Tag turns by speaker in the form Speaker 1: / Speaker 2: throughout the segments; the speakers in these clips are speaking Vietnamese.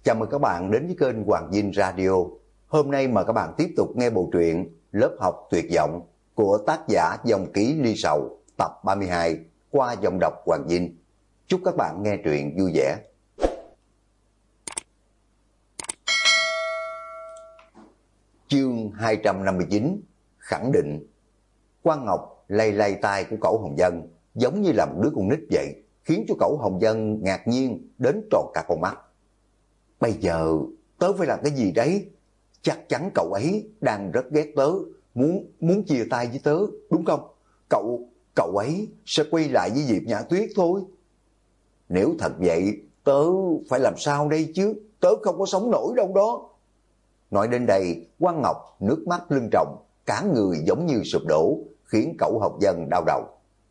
Speaker 1: Chào mừng các bạn đến với kênh Hoàng Dinh Radio. Hôm nay mời các bạn tiếp tục nghe bộ truyện Lớp học tuyệt vọng của tác giả Dòng Ký Ly Sầu tập 32 qua giọng đọc Hoàng Dinh. Chúc các bạn nghe truyện vui vẻ. Chương 259 khẳng định. Quang Ngọc lay lay tay của Cẩu Hồng Vân giống như là một đứa con nít vậy, khiến cho Cẩu Hồng Vân ngạc nhiên đến tròn cả con mắt. Bây giờ tớ phải làm cái gì đấy? Chắc chắn cậu ấy đang rất ghét tớ, muốn chia tay với tớ, đúng không? Cậu ấy sẽ quay lại với Diệp Nhã Tuyết thôi. Nếu thật vậy, tớ phải làm sao đây chứ? Tớ không có sống nổi đâu đó. Nói đến đây, Quang Ngọc nước mắt lưng tròng, cả người giống như sụp đổ, khiến Cẩu Hồng Vân đau đầu.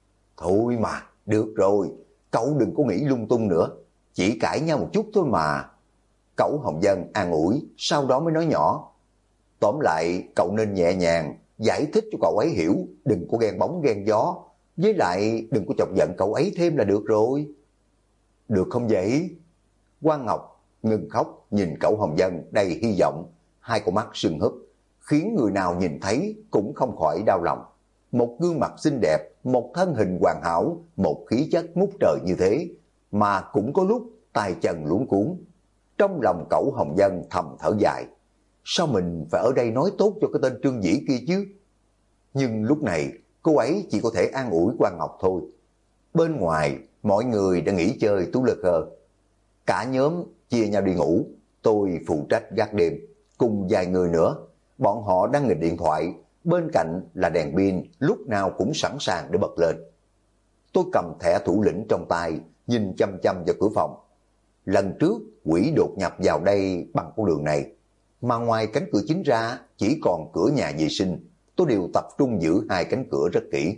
Speaker 1: Thôi mà, được rồi, cậu đừng có nghĩ lung tung nữa, chỉ cãi nhau một chút thôi mà. Cẩu Hồng Vân an ủi, sau đó mới nói nhỏ. Tóm lại, cậu nên nhẹ nhàng, giải thích cho cậu ấy hiểu, đừng có ghen bóng ghen gió, với lại đừng có chọc giận cậu ấy thêm là được rồi. Được không vậy? Quang Ngọc ngừng khóc, nhìn Cẩu Hồng Vân đầy hy vọng, hai con mắt sưng húp, khiến người nào nhìn thấy cũng không khỏi đau lòng. Một gương mặt xinh đẹp, một thân hình hoàn hảo, một khí chất ngút trời như thế, mà cũng có lúc tay chân luống cuống. Trong lòng Cẩu Hồng Vân thầm thở dài, sao mình phải ở đây nói tốt cho cái tên Trương Dĩ kia chứ? Nhưng lúc này cô ấy chỉ có thể an ủi Quang Ngọc thôi. Bên ngoài mọi người đã nghỉ chơi tú lơ khơ, cả nhóm chia nhau đi ngủ. Tôi phụ trách gác đêm cùng vài người nữa. Bọn họ đang nghịch điện thoại, bên cạnh là đèn pin lúc nào cũng sẵn sàng để bật lên. Tôi cầm thẻ thủ lĩnh trong tay, nhìn chăm chăm vào cửa phòng. Lần trước quỷ đột nhập vào đây bằng con đường này, mà ngoài cánh cửa chính ra chỉ còn cửa nhà vệ sinh. Tôi đều tập trung giữ hai cánh cửa rất kỹ.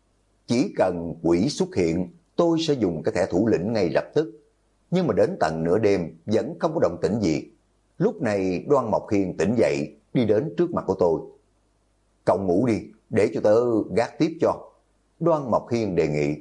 Speaker 1: Chỉ cần quỷ xuất hiện, tôi sẽ dùng cái thẻ thủ lĩnh ngay lập tức. Nhưng mà đến tận nửa đêm vẫn không có động tĩnh gì. Lúc này Đoan Mộc Hiên tỉnh dậy, đi đến trước mặt của tôi. Cậu ngủ đi, để cho tớ gác tiếp cho. Đoan Mộc Hiên đề nghị.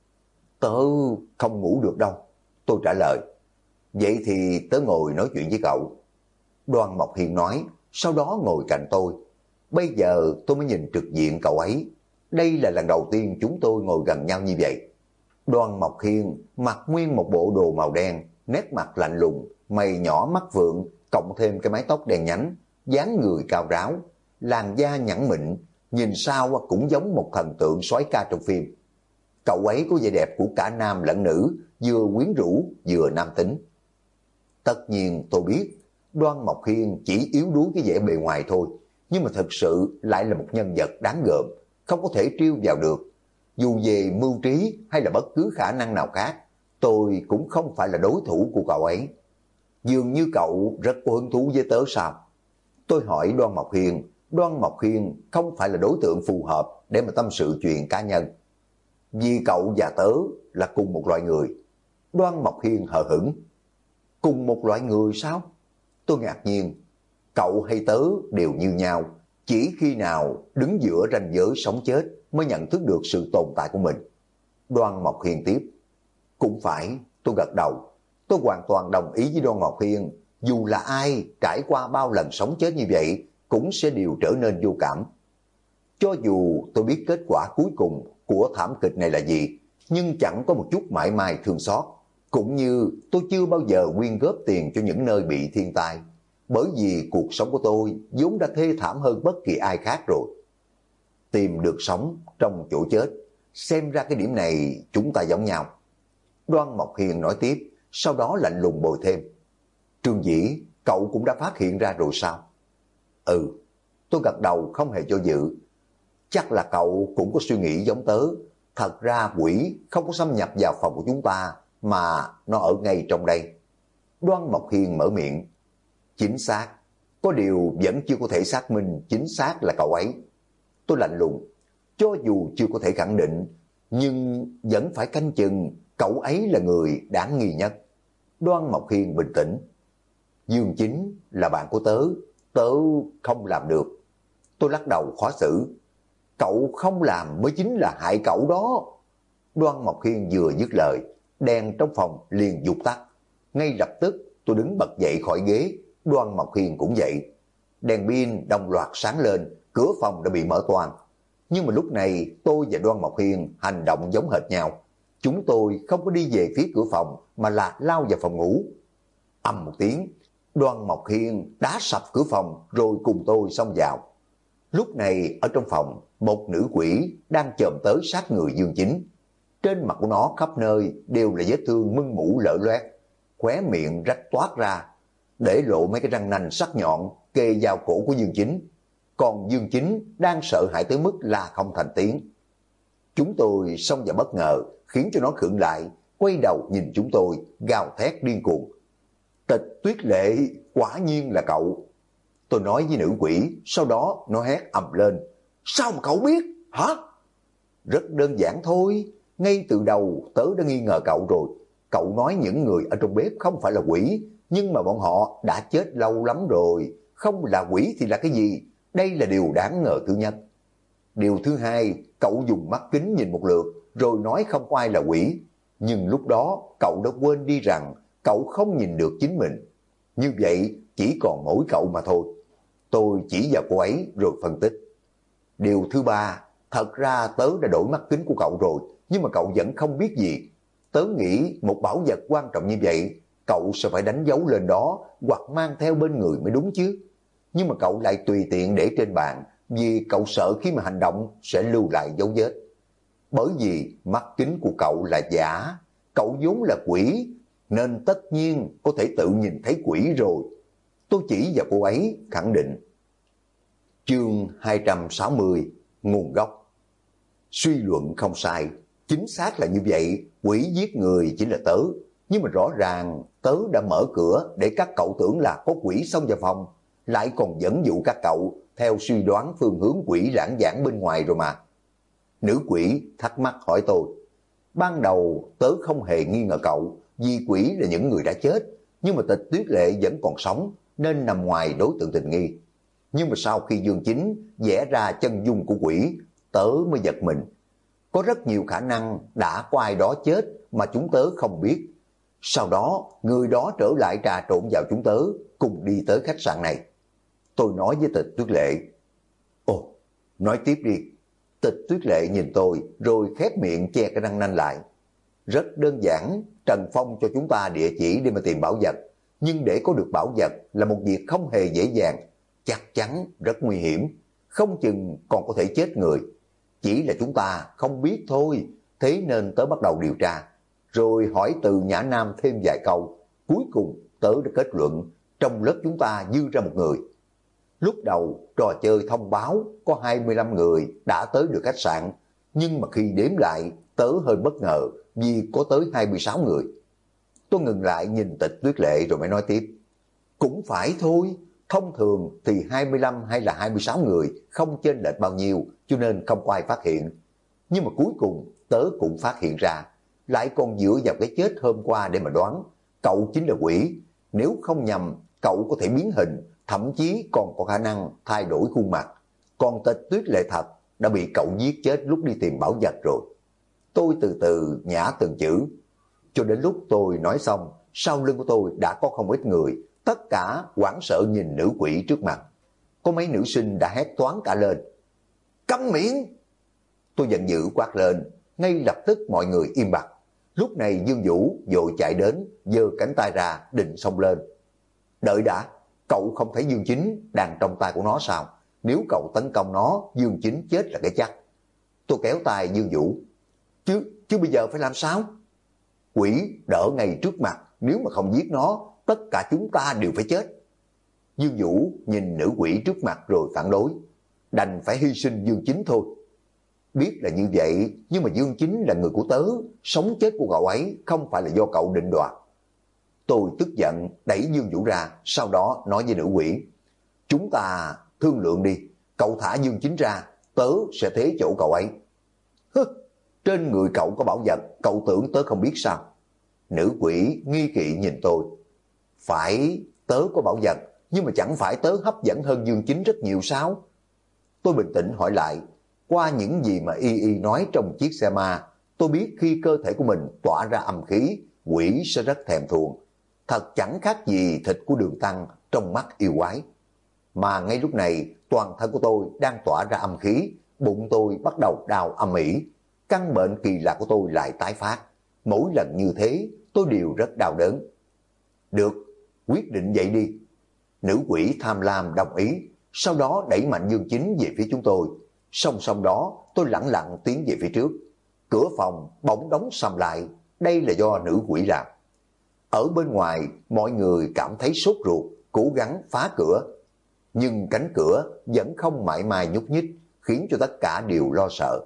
Speaker 1: Tớ không ngủ được đâu, tôi trả lời. Vậy thì tớ ngồi nói chuyện với cậu. Đoan Mộc Hiên nói, sau đó ngồi cạnh tôi. Bây giờ tôi mới nhìn trực diện cậu ấy. Đây là lần đầu tiên chúng tôi ngồi gần nhau như vậy. Đoan Mộc Hiên mặc nguyên một bộ đồ màu đen, nét mặt lạnh lùng, mày nhỏ mắt vượng, cộng thêm cái mái tóc đen nhánh, dáng người cao ráo, làn da nhẵn mịn, nhìn sao cũng giống một thần tượng soái ca trong phim. Cậu ấy có vẻ đẹp của cả nam lẫn nữ, vừa quyến rũ vừa nam tính. Tất nhiên tôi biết Đoan Mộc Hiên chỉ yếu đuối cái vẻ bề ngoài thôi, nhưng mà thật sự lại là một nhân vật đáng gờm, không có thể trêu vào được. Dù về mưu trí hay là bất cứ khả năng nào khác, tôi cũng không phải là đối thủ của cậu ấy. Dường như cậu rất có hứng thú với tớ sao? Tôi hỏi Đoan Mộc Hiên. Đoan Mộc Hiên không phải là đối tượng phù hợp để mà tâm sự chuyện cá nhân. Vì cậu và tớ là cùng một loại người. Đoan Mộc Hiên hờ hững. Cùng một loại người sao? Tôi ngạc nhiên. Cậu hay tớ đều như nhau, chỉ khi nào đứng giữa ranh giới sống chết mới nhận thức được sự tồn tại của mình. Đoan Mộc Hiên tiếp. Cũng phải, tôi gật đầu. Tôi hoàn toàn đồng ý với Đoan Mộc Hiên. Dù là ai trải qua bao lần sống chết như vậy cũng sẽ đều trở nên vô cảm. Cho dù tôi biết kết quả cuối cùng của thảm kịch này là gì, nhưng chẳng có một chút mảy may thương xót. Cũng như tôi chưa bao giờ quyên góp tiền cho những nơi bị thiên tai, bởi vì cuộc sống của tôi vốn đã thê thảm hơn bất kỳ ai khác rồi. Tìm được sống trong chỗ chết, xem ra cái điểm này chúng ta giống nhau. Đoan Mộc Hiên nói tiếp, sau đó lạnh lùng bồi thêm. Trương Dĩ, cậu cũng đã phát hiện ra rồi sao? Ừ, tôi gật đầu không hề do dự. Chắc là cậu cũng có suy nghĩ giống tớ. Thật ra quỷ không có xâm nhập vào phòng của chúng ta, mà nó ở ngay trong đây. Đoan Mộc Hiên mở miệng. Chính xác, có điều vẫn chưa có thể xác minh chính xác là cậu ấy. Tôi lạnh lùng. Cho dù chưa có thể khẳng định, nhưng vẫn phải canh chừng cậu ấy là người đáng nghi nhất. Đoan Mộc Hiên bình tĩnh. Dương Chính là bạn của tớ, tớ không làm được. Tôi lắc đầu khó xử. Cậu không làm mới chính là hại cậu đó. Đoan Mộc Hiên vừa dứt lời, đèn trong phòng liền vụt tắt. Ngay lập tức Tôi đứng bật dậy khỏi ghế, Đoan Mộc Hiên cũng vậy. Đèn pin đồng loạt sáng lên, cửa phòng đã bị mở toang. Nhưng mà lúc này tôi và Đoan Mộc Hiên hành động giống hệt nhau. Chúng tôi không có đi về phía cửa phòng mà là lao vào phòng ngủ. Ầm một tiếng, Đoan Mộc Hiên đá sập cửa phòng rồi cùng tôi xông vào. Lúc này ở trong phòng, một nữ quỷ đang chồm tới sát người Dương Chính. Trên mặt của nó khắp nơi đều là vết thương mưng mủ lở loét, khóe miệng rách toát ra, để lộ mấy cái răng nanh sắc nhọn kề vào cổ của Dương Chính. Còn Dương Chính đang sợ hãi tới mức là không thành tiếng. Chúng tôi xông vào bất ngờ, khiến cho nó khựng lại, quay đầu nhìn chúng tôi, gào thét điên cuồng. Tịch Tuyết Lệ, quả nhiên là cậu. Tôi nói với nữ quỷ, sau đó nó hét ầm lên. Sao mà cậu biết, hả? Rất đơn giản thôi, ngay từ đầu tớ đã nghi ngờ cậu rồi. Cậu nói những người ở trong bếp không phải là quỷ, nhưng mà bọn họ đã chết lâu lắm rồi. Không là quỷ thì là cái gì? Đây là điều đáng ngờ thứ nhất. Điều thứ hai, cậu dùng mắt kính nhìn một lượt, rồi nói không có ai là quỷ. Nhưng lúc đó cậu đã quên đi rằng cậu không nhìn được chính mình. Như vậy chỉ còn mỗi cậu mà thôi. Tôi chỉ vào cô ấy rồi phân tích. Điều thứ ba, thật ra tớ đã đổi mắt kính của cậu rồi, nhưng mà cậu vẫn không biết gì. Tớ nghĩ một bảo vật quan trọng như vậy, cậu sẽ phải đánh dấu lên đó hoặc mang theo bên người mới đúng chứ. Nhưng mà cậu lại tùy tiện để trên bàn, vì cậu sợ khi mà hành động sẽ lưu lại dấu vết. Bởi vì mắt kính của cậu là giả, cậu vốn là quỷ, nên tất nhiên có thể tự nhìn thấy quỷ rồi. Tôi chỉ vào cô ấy khẳng định. Chương 260, nguồn gốc. Suy luận không sai, chính xác là như vậy, quỷ giết người chỉ là tớ. Nhưng mà rõ ràng tớ đã mở cửa để các cậu tưởng là có quỷ xông vào phòng, lại còn dẫn dụ các cậu theo suy đoán phương hướng quỷ lãng vãng bên ngoài rồi mà. Nữ quỷ thắc mắc hỏi tôi. Ban đầu tớ không hề nghi ngờ cậu, vì quỷ là những người đã chết, nhưng mà Tịch Tuyết Lệ vẫn còn sống, nên nằm ngoài đối tượng tình nghi. Nhưng mà sau khi Dương Chính vẽ ra chân dung của quỷ, tớ mới giật mình. Có rất nhiều khả năng đã có ai đó chết mà chúng tớ không biết. Sau đó, người đó trở lại trà trộn vào chúng tớ, cùng đi tới khách sạn này. Tôi nói với Tịch Tuyết Lệ. Ồ, nói tiếp đi. Tịch Tuyết Lệ nhìn tôi, rồi khép miệng che cái răng nanh lại. Rất đơn giản, Trần Phong cho chúng ta địa chỉ để mà tìm bảo vật. Nhưng để có được bảo vật là một việc không hề dễ dàng. Chắc chắn rất nguy hiểm, không chừng còn có thể chết người. Chỉ là chúng ta không biết thôi, thế nên tớ bắt đầu điều tra. Rồi hỏi từ Nhã Nam thêm vài câu. Cuối cùng tớ đã kết luận trong lớp chúng ta dư ra một người. Lúc đầu trò chơi thông báo có 25 người đã tới được khách sạn, nhưng mà khi đếm lại tớ hơi bất ngờ vì có tới 26 người. Tôi ngừng lại nhìn Tịch Tuyết Lệ rồi mới nói tiếp. Cũng phải thôi, thông thường thì 25 hay là 26 người không chênh lệch bao nhiêu, cho nên không có ai phát hiện. Nhưng mà cuối cùng tớ cũng phát hiện ra, lại còn dựa vào cái chết hôm qua để mà đoán. Cậu chính là quỷ, nếu không nhầm cậu có thể biến hình, thậm chí còn có khả năng thay đổi khuôn mặt. Còn Tịch Tuyết Lệ thật đã bị cậu giết chết lúc đi tìm bảo vật rồi. Tôi từ từ nhả từng chữ. Cho đến lúc tôi nói xong, sau lưng của tôi đã có không ít người, tất cả hoảng sợ nhìn nữ quỷ trước mặt. Có mấy nữ sinh đã hét toáng cả lên. Câm miệng! Tôi giận dữ quát lên, ngay lập tức mọi người im bặt. Lúc này Dương Vũ vội chạy đến, giơ cánh tay ra định xông lên. Đợi đã, cậu không thấy Dương Chính đang trong tay của nó sao? Nếu cậu tấn công nó, Dương Chính chết là cái chắc. Tôi kéo tay Dương Vũ. Chứ bây giờ phải làm sao? Quỷ đỡ ngay trước mặt, nếu mà không giết nó, tất cả chúng ta đều phải chết. Dương Vũ nhìn nữ quỷ trước mặt rồi phản đối. Đành phải hy sinh Dương Chính thôi. Biết là như vậy, nhưng mà Dương Chính là người của tớ, sống chết của cậu ấy không phải là do cậu định đoạt. Tôi tức giận đẩy Dương Vũ ra, sau đó nói với nữ quỷ. Chúng ta thương lượng đi, cậu thả Dương Chính ra, tớ sẽ thế chỗ cậu ấy. Hứ, trên người cậu có bảo vật, cậu tưởng tớ không biết sao? Nữ quỷ nghi kỵ nhìn tôi. Phải, tớ có bảo vật, nhưng mà chẳng phải tớ hấp dẫn hơn Dương Chính rất nhiều sao? Tôi bình tĩnh hỏi lại. Qua những gì mà Y nói trong chiếc xe ma, tôi biết khi cơ thể của mình tỏa ra âm khí, quỷ sẽ rất thèm thuồng. thật chẳng khác gì thịt của Đường Tăng trong mắt yêu quái. Mà ngay lúc này toàn thân của tôi đang tỏa ra âm khí, bụng tôi bắt đầu đau âm ỉ, căn bệnh kỳ lạ của tôi lại tái phát. Mỗi lần như thế tôi đều rất đau đớn. Được, quyết định vậy đi. Nữ quỷ tham lam đồng ý, sau đó đẩy mạnh Dương Chính về phía chúng tôi. Song song đó tôi lẳng lặng tiến về phía trước. Cửa phòng bỗng đóng sầm lại, đây là do nữ quỷ làm. Ở bên ngoài mọi người cảm thấy sốt ruột, cố gắng phá cửa. Nhưng cánh cửa vẫn không mảy may nhúc nhích, khiến cho tất cả đều lo sợ.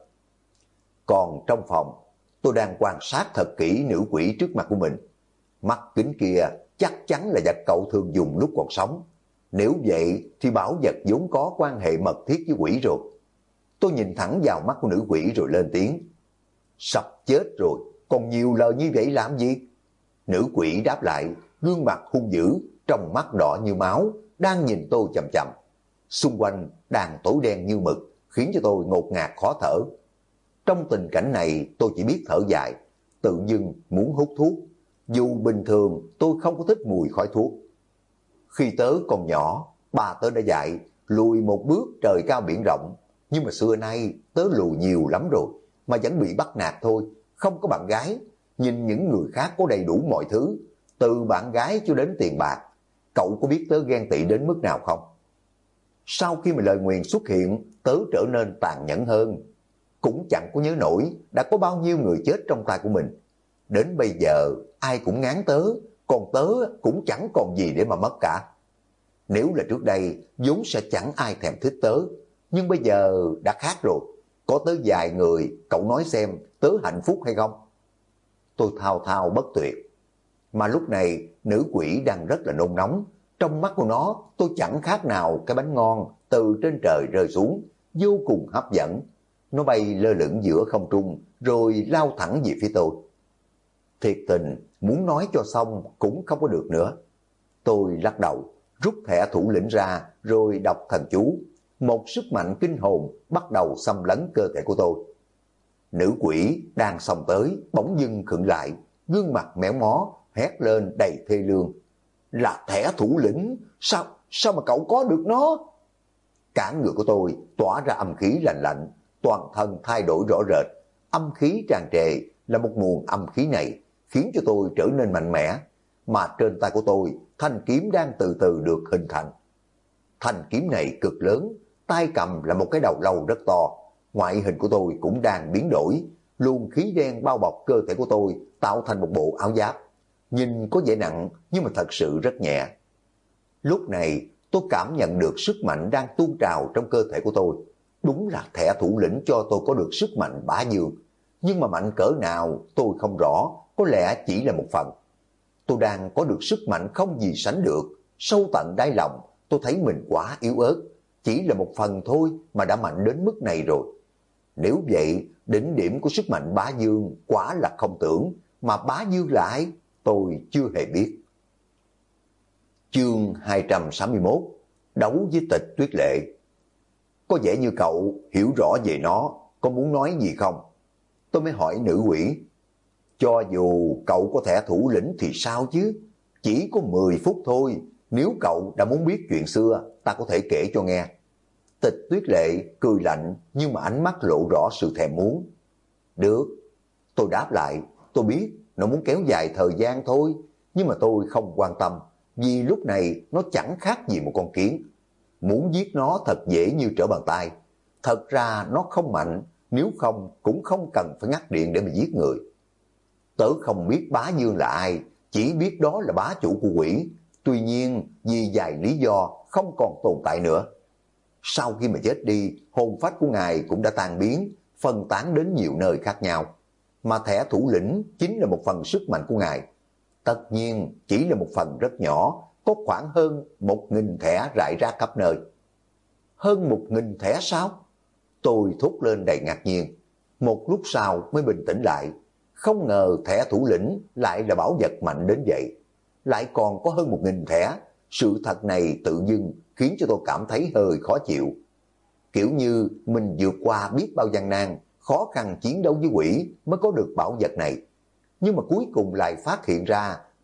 Speaker 1: Còn trong phòng, tôi đang quan sát thật kỹ nữ quỷ trước mặt của mình. Mắt kính kia chắc chắn là vật cậu thường dùng lúc còn sống. Nếu vậy thì bảo vật vốn có quan hệ mật thiết với quỷ rồi. Tôi nhìn thẳng vào mắt của nữ quỷ rồi lên tiếng. Sắp chết rồi, còn nhiều lời như vậy làm gì? Nữ quỷ đáp lại, gương mặt hung dữ, trong mắt đỏ như máu, đang nhìn tôi chằm chằm. Xung quanh đang tối đen như mực, khiến cho tôi ngột ngạt khó thở. Trong tình cảnh này tôi chỉ biết thở dài, tự dưng muốn hút thuốc. Dù bình thường tôi không có thích mùi khói thuốc. Khi tớ còn nhỏ, bà tớ đã dạy lùi một bước trời cao biển rộng. Nhưng mà xưa nay tớ lùi nhiều lắm rồi, mà vẫn bị bắt nạt thôi, không có bạn gái. Nhìn những người khác có đầy đủ mọi thứ, từ bạn gái cho đến tiền bạc. Cậu có biết tớ ghen tị đến mức nào không? Sau khi mà lời nguyền xuất hiện, tớ trở nên tàn nhẫn hơn. Cũng chẳng có nhớ nổi đã có bao nhiêu người chết trong tay của mình. Đến bây giờ ai cũng ngán tớ, còn tớ cũng chẳng còn gì để mà mất cả. Nếu là trước đây vốn sẽ chẳng ai thèm thích tớ, nhưng bây giờ đã khác rồi. Có tới vài người, cậu nói xem tớ hạnh phúc hay không? Tôi thao thao bất tuyệt. Mà lúc này nữ quỷ đang rất là nôn nóng. Trong mắt của nó tôi chẳng khác nào cái bánh ngon từ trên trời rơi xuống, vô cùng hấp dẫn. Nó bay lơ lửng giữa không trung rồi lao thẳng về phía tôi. Thiệt tình muốn nói cho xong cũng không có được nữa. Tôi lắc đầu, rút thẻ thủ lĩnh ra rồi đọc thần chú. Một sức mạnh kinh hồn bắt đầu xâm lấn cơ thể của tôi. Nữ quỷ đang xông tới bỗng dưng khựng lại, gương mặt méo mó, hét lên đầy thê lương. Là thẻ thủ lĩnh, sao mà cậu có được nó? Cả người của tôi tỏa ra âm khí lạnh lạnh, toàn thân thay đổi rõ rệt. Âm khí tràn trề là một nguồn âm khí này khiến cho tôi trở nên mạnh mẽ. Mà trên tay của tôi, thanh kiếm đang từ từ được hình thành. Thanh kiếm này cực lớn, tay cầm là một cái đầu lâu rất to. Ngoại hình của tôi cũng đang biến đổi, luồng khí đen bao bọc cơ thể của tôi tạo thành một bộ áo giáp. Nhìn có vẻ nặng nhưng mà thật sự rất nhẹ. Lúc này tôi cảm nhận được sức mạnh đang tuôn trào trong cơ thể của tôi. Đúng là thẻ thủ lĩnh cho tôi có được sức mạnh bá dương. Nhưng mà mạnh cỡ nào tôi không rõ, có lẽ chỉ là một phần. Tôi đang có được sức mạnh không gì sánh được. Sâu tận đáy lòng tôi thấy mình quá yếu ớt. Chỉ là một phần thôi mà đã mạnh đến mức này rồi. Nếu vậy, đỉnh điểm của sức mạnh bá dương quả là không tưởng, mà bá dương là ai? Tôi chưa hề biết. Chương 261: Đấu với Tịch Tuyết Lệ. Có vẻ như cậu hiểu rõ về nó, có muốn nói gì không? Tôi mới hỏi nữ quỷ. Cho dù cậu có thẻ thủ lĩnh thì sao chứ? Chỉ có 10 phút thôi, nếu cậu đã muốn biết chuyện xưa, ta có thể kể cho nghe. Tịch Tuyết Lệ cười lạnh nhưng mà ánh mắt lộ rõ sự thèm muốn. Được, tôi đáp lại, tôi biết nó muốn kéo dài thời gian thôi, nhưng mà tôi không quan tâm, vì lúc này nó chẳng khác gì một con kiến. Muốn giết nó thật dễ như trở bàn tay. Thật ra nó không mạnh, nếu không cũng không cần phải ngắt điện để mà giết người. Tớ không biết bá dương là ai, chỉ biết đó là bá chủ của quỷ. Tuy nhiên vì vài lý do không còn tồn tại nữa. Sau khi mà chết đi, hồn phách của ngài cũng đã tan biến, phân tán đến nhiều nơi khác nhau. Mà thẻ thủ lĩnh chính là một phần sức mạnh của ngài. Tất nhiên chỉ là một phần rất nhỏ, có khoảng hơn 1000 thẻ rải rác khắp nơi. Hơn 1000 thẻ sao? Tôi thốt lên đầy ngạc nhiên. Một lúc sau mới bình tĩnh lại. Không ngờ thẻ thủ lĩnh lại là bảo vật mạnh đến vậy. Lại còn có hơn 1000 thẻ. Sự thật này tự dưng khiến cho tôi cảm thấy hơi khó chịu. Kiểu như mình vượt qua biết bao gian nan, khó khăn chiến đấu với quỷ mới có được bảo vật này. Nhưng mà cuối cùng lại phát hiện ra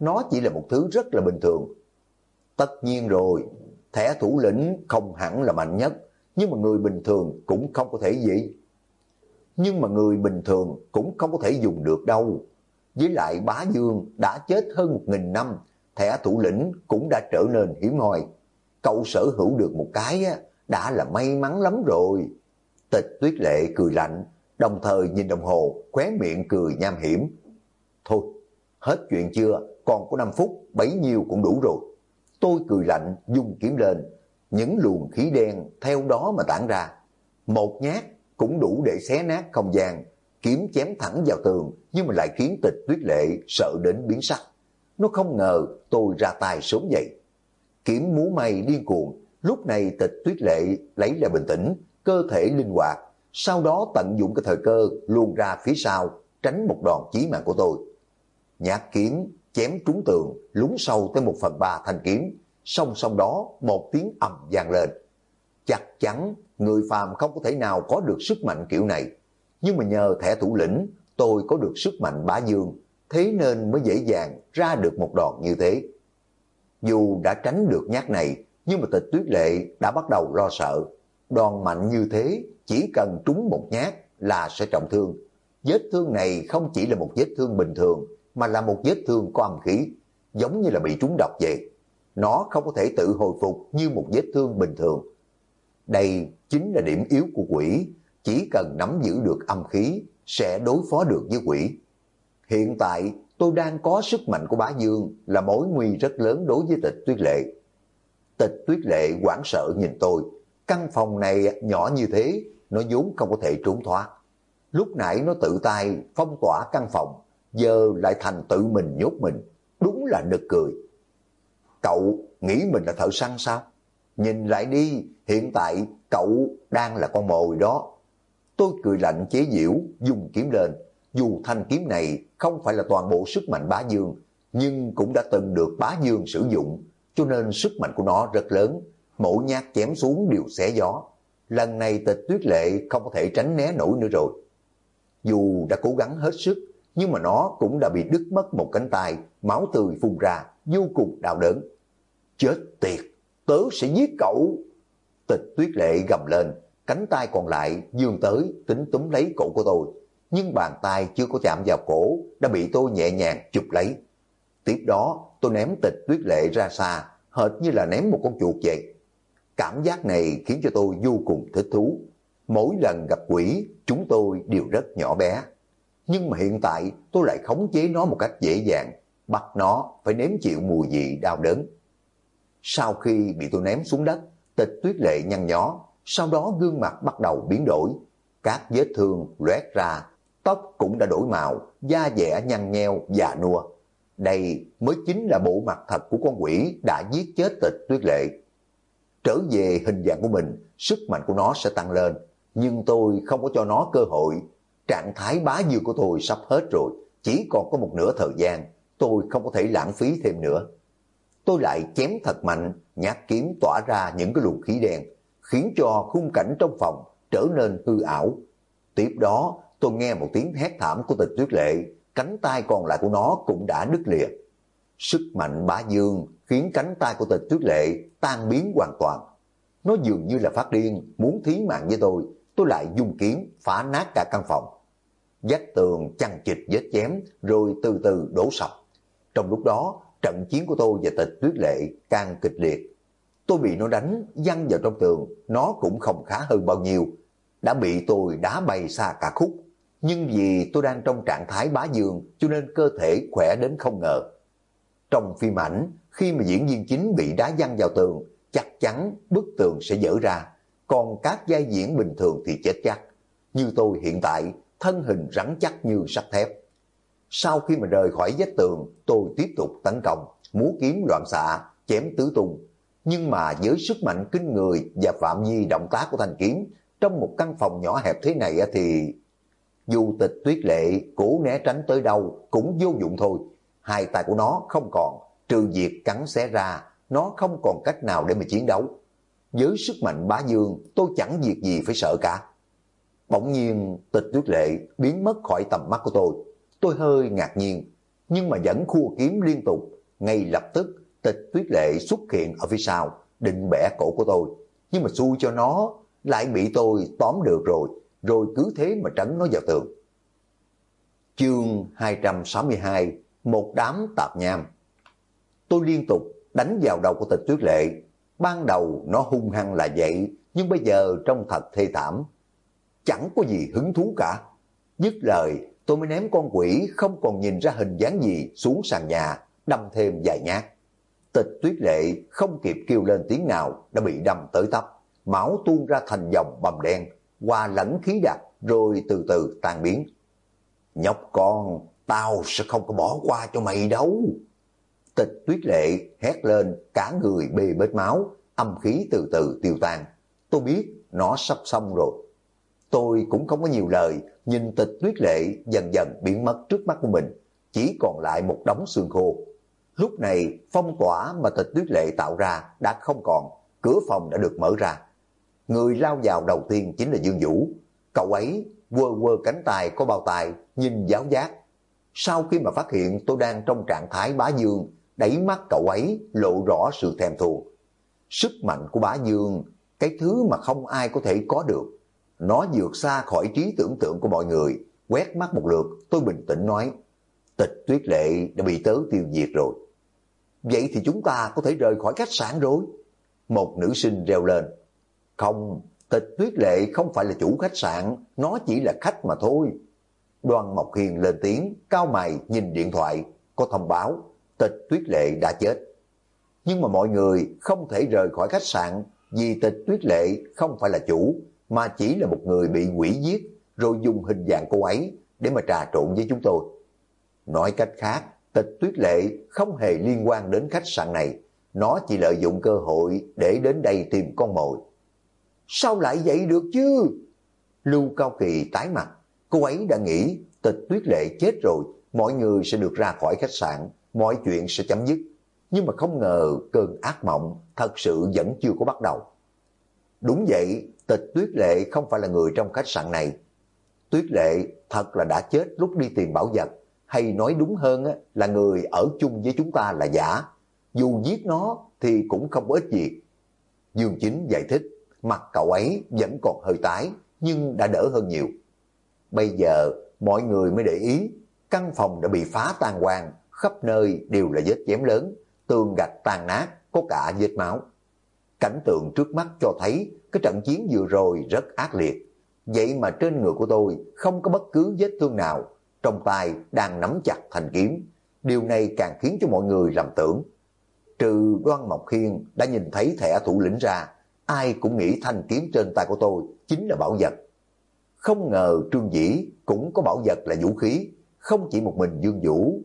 Speaker 1: nó chỉ là một thứ rất là bình thường. Tất nhiên rồi, thẻ thủ lĩnh không hẳn là mạnh nhất, nhưng mà người bình thường cũng không có thể gì. Nhưng mà người bình thường cũng không có thể dùng được đâu. Với lại Bá Dương đã chết hơn 1000 năm, thẻ thủ lĩnh cũng đã trở nên hiếm hoi. Cậu sở hữu được một cái đã là may mắn lắm rồi. Tịch Tuyết Lệ cười lạnh, đồng thời nhìn đồng hồ, khóe miệng cười nham hiểm. Thôi, hết chuyện chưa, còn có 5 phút, bấy nhiêu cũng đủ rồi. Tôi cười lạnh, dung kiếm lên, những luồng khí đen theo đó mà tản ra. Một nhát cũng đủ để xé nát không gian, kiếm chém thẳng vào tường, nhưng mà lại khiến Tịch Tuyết Lệ sợ đến biến sắc. Nó không ngờ tôi ra tay sớm vậy. Kiếm múa may điên cuồng, lúc này Tịch Tuyết Lệ lấy lại bình tĩnh, cơ thể linh hoạt, sau đó tận dụng cái thời cơ luồn ra phía sau, tránh một đòn chí mạng của tôi. Nhát kiếm chém trúng tường, lún sâu tới 1/3 thanh kiếm, song song đó một tiếng ầm vang lên. Chắc chắn người phàm không có thể nào có được sức mạnh kiểu này, nhưng mà nhờ thẻ thủ lĩnh tôi có được sức mạnh Bá Dương, thế nên mới dễ dàng ra được một đòn như thế. Dù đã tránh được nhát này, nhưng mà Tịch Tuyết Lệ đã bắt đầu lo sợ. Đòn mạnh như thế, chỉ cần trúng một nhát là sẽ trọng thương. Vết thương này không chỉ là một vết thương bình thường, mà là một vết thương có âm khí, giống như là bị trúng độc vậy. Nó không có thể tự hồi phục như một vết thương bình thường. Đây chính là điểm yếu của quỷ, chỉ cần nắm giữ được âm khí, sẽ đối phó được với quỷ. Hiện tại tôi đang có sức mạnh của Bá Dương là mối nguy rất lớn đối với Tịch Tuyết Lệ. Tịch Tuyết Lệ hoảng sợ nhìn tôi, căn phòng này nhỏ như thế, nó vốn không có thể trốn thoát. Lúc nãy nó tự tay phong tỏa căn phòng, giờ lại thành tự mình nhốt mình, đúng là nực cười. Cậu nghĩ mình là thợ săn sao? Nhìn lại đi, hiện tại cậu đang là con mồi đó. Tôi cười lạnh chế giễu, dùng kiếm lên. Dù thanh kiếm này không phải là toàn bộ sức mạnh Bá Dương, nhưng cũng đã từng được Bá Dương sử dụng, cho nên sức mạnh của nó rất lớn, mỗi nhát chém xuống đều xé gió. Lần này Tịch Tuyết Lệ không có thể tránh né nổi nữa rồi. Dù đã cố gắng hết sức, nhưng mà nó cũng đã bị đứt mất một cánh tay, máu tươi phun ra, vô cùng đau đớn. Chết tiệt, tớ sẽ giết cậu. Tịch Tuyết Lệ gầm lên, cánh tay còn lại vươn tới tính túm lấy cổ của tôi, nhưng bàn tay chưa có chạm vào cổ đã bị tôi nhẹ nhàng chụp lấy. Tiếp đó tôi ném Tịch Tuyết Lệ ra xa, hệt như là ném một con chuột vậy. Cảm giác này khiến cho tôi vô cùng thích thú. Mỗi lần gặp quỷ, chúng tôi đều rất nhỏ bé. Nhưng mà hiện tại tôi lại khống chế nó một cách dễ dàng, bắt nó phải nếm chịu mùi vị đau đớn. Sau khi bị tôi ném xuống đất, Tịch Tuyết Lệ nhăn nhó, sau đó gương mặt bắt đầu biến đổi. Các vết thương loét ra, tóc cũng đã đổi màu, da dẻ nhăn nheo, già nua. Đây mới chính là bộ mặt thật của con quỷ đã giết chết Tịch Tuyết Lệ. Trở về hình dạng của mình, sức mạnh của nó sẽ tăng lên, nhưng tôi không có cho nó cơ hội. Trạng thái Bá Dương của tôi sắp hết rồi, chỉ còn có một nửa thời gian, tôi không có thể lãng phí thêm nữa. Tôi lại chém thật mạnh, nhát kiếm tỏa ra những cái luồng khí đen, khiến cho khung cảnh trong phòng trở nên hư ảo. Tiếp đó tôi nghe một tiếng hét thảm của Tịch Tuyết Lệ, cánh tay còn lại của nó cũng đã đứt lìa. Sức mạnh Bá Dương khiến cánh tay của Tịch Tuyết Lệ tan biến hoàn toàn. Nó dường như là phát điên, muốn thí mạng với tôi lại dùng kiếm phá nát cả căn phòng. Vách tường chằng chịt vết chém rồi từ từ đổ sập. Trong lúc đó, trận chiến của tôi và Tịch Tuyết Lệ càng kịch liệt. Tôi bị nó đánh văng vào trong tường, nó cũng không khá hơn bao nhiêu, đã bị tôi đá bay xa cả khúc. Nhưng vì tôi đang trong trạng thái Bá Dương, cho nên cơ thể khỏe đến không ngờ. Trong phim ảnh, khi mà diễn viên chính bị đá văng vào tường, chắc chắn bức tường sẽ vỡ ra, còn các vai diễn bình thường thì chết chắc. Như tôi hiện tại, thân hình rắn chắc như sắt thép. Sau khi mà rời khỏi vách tường, tôi tiếp tục tấn công, múa kiếm loạn xạ, chém tứ tung. Nhưng mà với sức mạnh kinh người và phạm vi động tác của thanh kiếm, trong một căn phòng nhỏ hẹp thế này thì dù Tịch Tuyết Lệ cố né tránh tới đâu cũng vô dụng thôi. Hai tay của nó không còn, trừ việc cắn xé ra, nó không còn cách nào để mà chiến đấu. Với sức mạnh Bá Dương, tôi chẳng việc gì phải sợ cả. Bỗng nhiên Tịch Tuyết Lệ biến mất khỏi tầm mắt của tôi. Tôi hơi ngạc nhiên, nhưng mà vẫn khua kiếm liên tục, ngay lập tức Tịch Tuyết Lệ xuất hiện ở phía sau, định bẻ cổ của tôi. Nhưng mà xui cho nó, lại bị tôi tóm được rồi cứ thế mà trấn nó vào tường. Chương 262, một đám tạp nham. Tôi liên tục đánh vào đầu của Tịch Tuyết Lệ. Ban đầu nó hung hăng là vậy, nhưng bây giờ trông thật thê thảm. Chẳng có gì hứng thú cả. Dứt lời, tôi mới ném con quỷ không còn nhìn ra hình dáng gì xuống sàn nhà, đâm thêm vài nhát. Tịch Tuyết Lệ không kịp kêu lên tiếng nào đã bị đâm tới tấp, máu tuôn ra thành dòng bầm đen, hòa lẫn khí đặc rồi từ từ tan biến. Nhóc con, tao sẽ không có bỏ qua cho mày đâu. Tịch Tuyết Lệ hét lên, cả người bê bết máu, âm khí từ từ tiêu tan. Tôi biết nó sắp xong rồi. Tôi cũng không có nhiều lời, nhìn Tịch Tuyết Lệ dần dần biến mất trước mắt của mình, chỉ còn lại một đống xương khô. Lúc này phong tỏa mà Tịch Tuyết Lệ tạo ra đã không còn, cửa phòng đã được mở ra. Người lao vào đầu tiên chính là Dương Vũ. Cậu ấy quơ quơ cánh tay có bao tay, nhìn giáo giác. Sau khi mà phát hiện tôi đang trong trạng thái bá dương, đáy mắt cậu ấy lộ rõ sự thèm thuồng. Sức mạnh của bá dương, cái thứ mà không ai có thể có được. Nó vượt xa khỏi trí tưởng tượng của mọi người. Quét mắt một lượt, tôi bình tĩnh nói, Tịch Tuyết Lệ đã bị tớ tiêu diệt rồi. Vậy thì chúng ta có thể rời khỏi khách sạn rồi. Một nữ sinh reo lên. Không, Tịch Tuyết Lệ không phải là chủ khách sạn, nó chỉ là khách mà thôi. Đoan Mộc Hiền lên tiếng, cau mày nhìn điện thoại, có thông báo, Tịch Tuyết Lệ đã chết. Nhưng mà mọi người không thể rời khỏi khách sạn vì Tịch Tuyết Lệ không phải là chủ, mà chỉ là một người bị quỷ giết, rồi dùng hình dạng cô ấy để mà trà trộn với chúng tôi. Nói cách khác, Tịch Tuyết Lệ không hề liên quan đến khách sạn này, nó chỉ lợi dụng cơ hội để đến đây tìm con mồi. Sao lại vậy được chứ? Lưu Cao Kỳ tái mặt, cô ấy đã nghĩ Tịch Tuyết Lệ chết rồi, mọi người sẽ được ra khỏi khách sạn, mọi chuyện sẽ chấm dứt. Nhưng mà không ngờ cơn ác mộng thật sự vẫn chưa có bắt đầu. Đúng vậy, Tịch Tuyết Lệ không phải là người trong khách sạn này. Tuyết Lệ thật là đã chết lúc đi tìm bảo vật, hay nói đúng hơn là người ở chung với chúng ta là giả. Dù giết nó thì cũng không có ích gì. Dương Chính giải thích, mặt cậu ấy vẫn còn hơi tái, nhưng đã đỡ hơn nhiều. Bây giờ mọi người mới để ý, căn phòng đã bị phá tan hoang, khắp nơi đều là vết chém lớn, tường gạch tan nát, có cả vết máu. Cảnh tượng trước mắt cho thấy cái trận chiến vừa rồi rất ác liệt. Vậy mà trên người của tôi không có bất cứ vết thương nào, trong tay đang nắm chặt thanh kiếm. Điều này càng khiến cho mọi người lầm tưởng. Trừ Đoan Mộc Hiên đã nhìn thấy thẻ thủ lĩnh ra, ai cũng nghĩ thanh kiếm trên tay của tôi chính là bảo vật. Không ngờ Trương Dĩ cũng có bảo vật là vũ khí, không chỉ một mình Dương Vũ.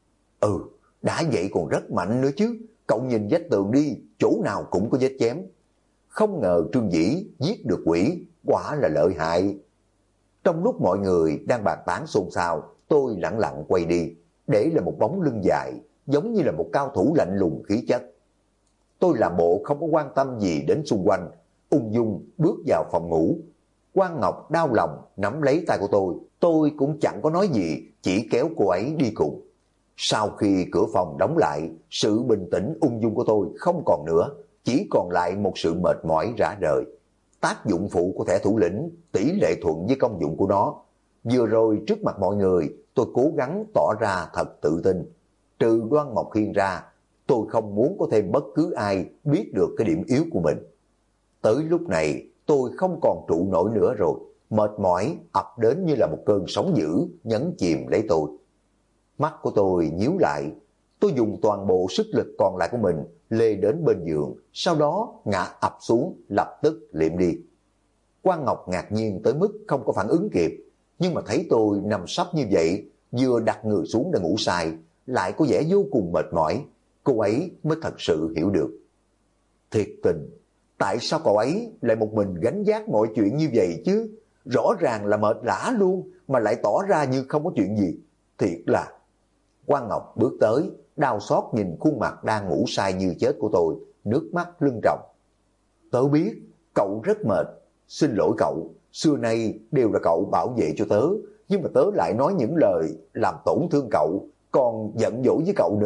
Speaker 1: Đã vậy còn rất mạnh nữa chứ, cậu nhìn vách tường đi, chỗ nào cũng có vết chém. Không ngờ Trương Dĩ giết được quỷ, quả là lợi hại. Trong lúc mọi người đang bàn tán xôn xao, tôi lặng lặng quay đi, để là một bóng lưng dài, giống như là một cao thủ lạnh lùng khí chất. Tôi làm bộ không có quan tâm gì đến xung quanh, ung dung bước vào phòng ngủ. Quang Ngọc đau lòng nắm lấy tay của tôi cũng chẳng có nói gì, chỉ kéo cô ấy đi cùng. Sau khi cửa phòng đóng lại, sự bình tĩnh ung dung của tôi không còn nữa, chỉ còn lại một sự mệt mỏi rã rời. Tác dụng phụ của thẻ thủ lĩnh tỷ lệ thuận với công dụng của nó. Vừa rồi trước mặt mọi người, tôi cố gắng tỏ ra thật tự tin. Trừ Đoan Mộc Hiên ra, tôi không muốn có thêm bất cứ ai biết được cái điểm yếu của mình. Tới lúc này, tôi không còn trụ nổi nữa rồi. Mệt mỏi ập đến như là một cơn sóng dữ, nhấn chìm lấy tôi. Mắt của tôi nhíu lại, tôi dùng toàn bộ sức lực còn lại của mình lê đến bên giường, sau đó ngã ập xuống, lập tức liệm đi. Quang Ngọc ngạc nhiên tới mức không có phản ứng kịp, nhưng mà thấy tôi nằm sấp như vậy, vừa đặt người xuống đã ngủ say, lại có vẻ vô cùng mệt mỏi, cô ấy mới thật sự hiểu được. Thiệt tình, tại sao cậu ấy lại một mình gánh vác mọi chuyện như vậy chứ? Rõ ràng là mệt lả luôn, mà lại tỏ ra như không có chuyện gì. Thiệt là... Quang Ngọc bước tới, đau xót nhìn khuôn mặt đang ngủ say như chết của tôi, nước mắt lưng tròng. Tớ biết, cậu rất mệt, xin lỗi cậu, xưa nay đều là cậu bảo vệ cho tớ, nhưng mà tớ lại nói những lời làm tổn thương cậu, còn giận dỗi với cậu nữa.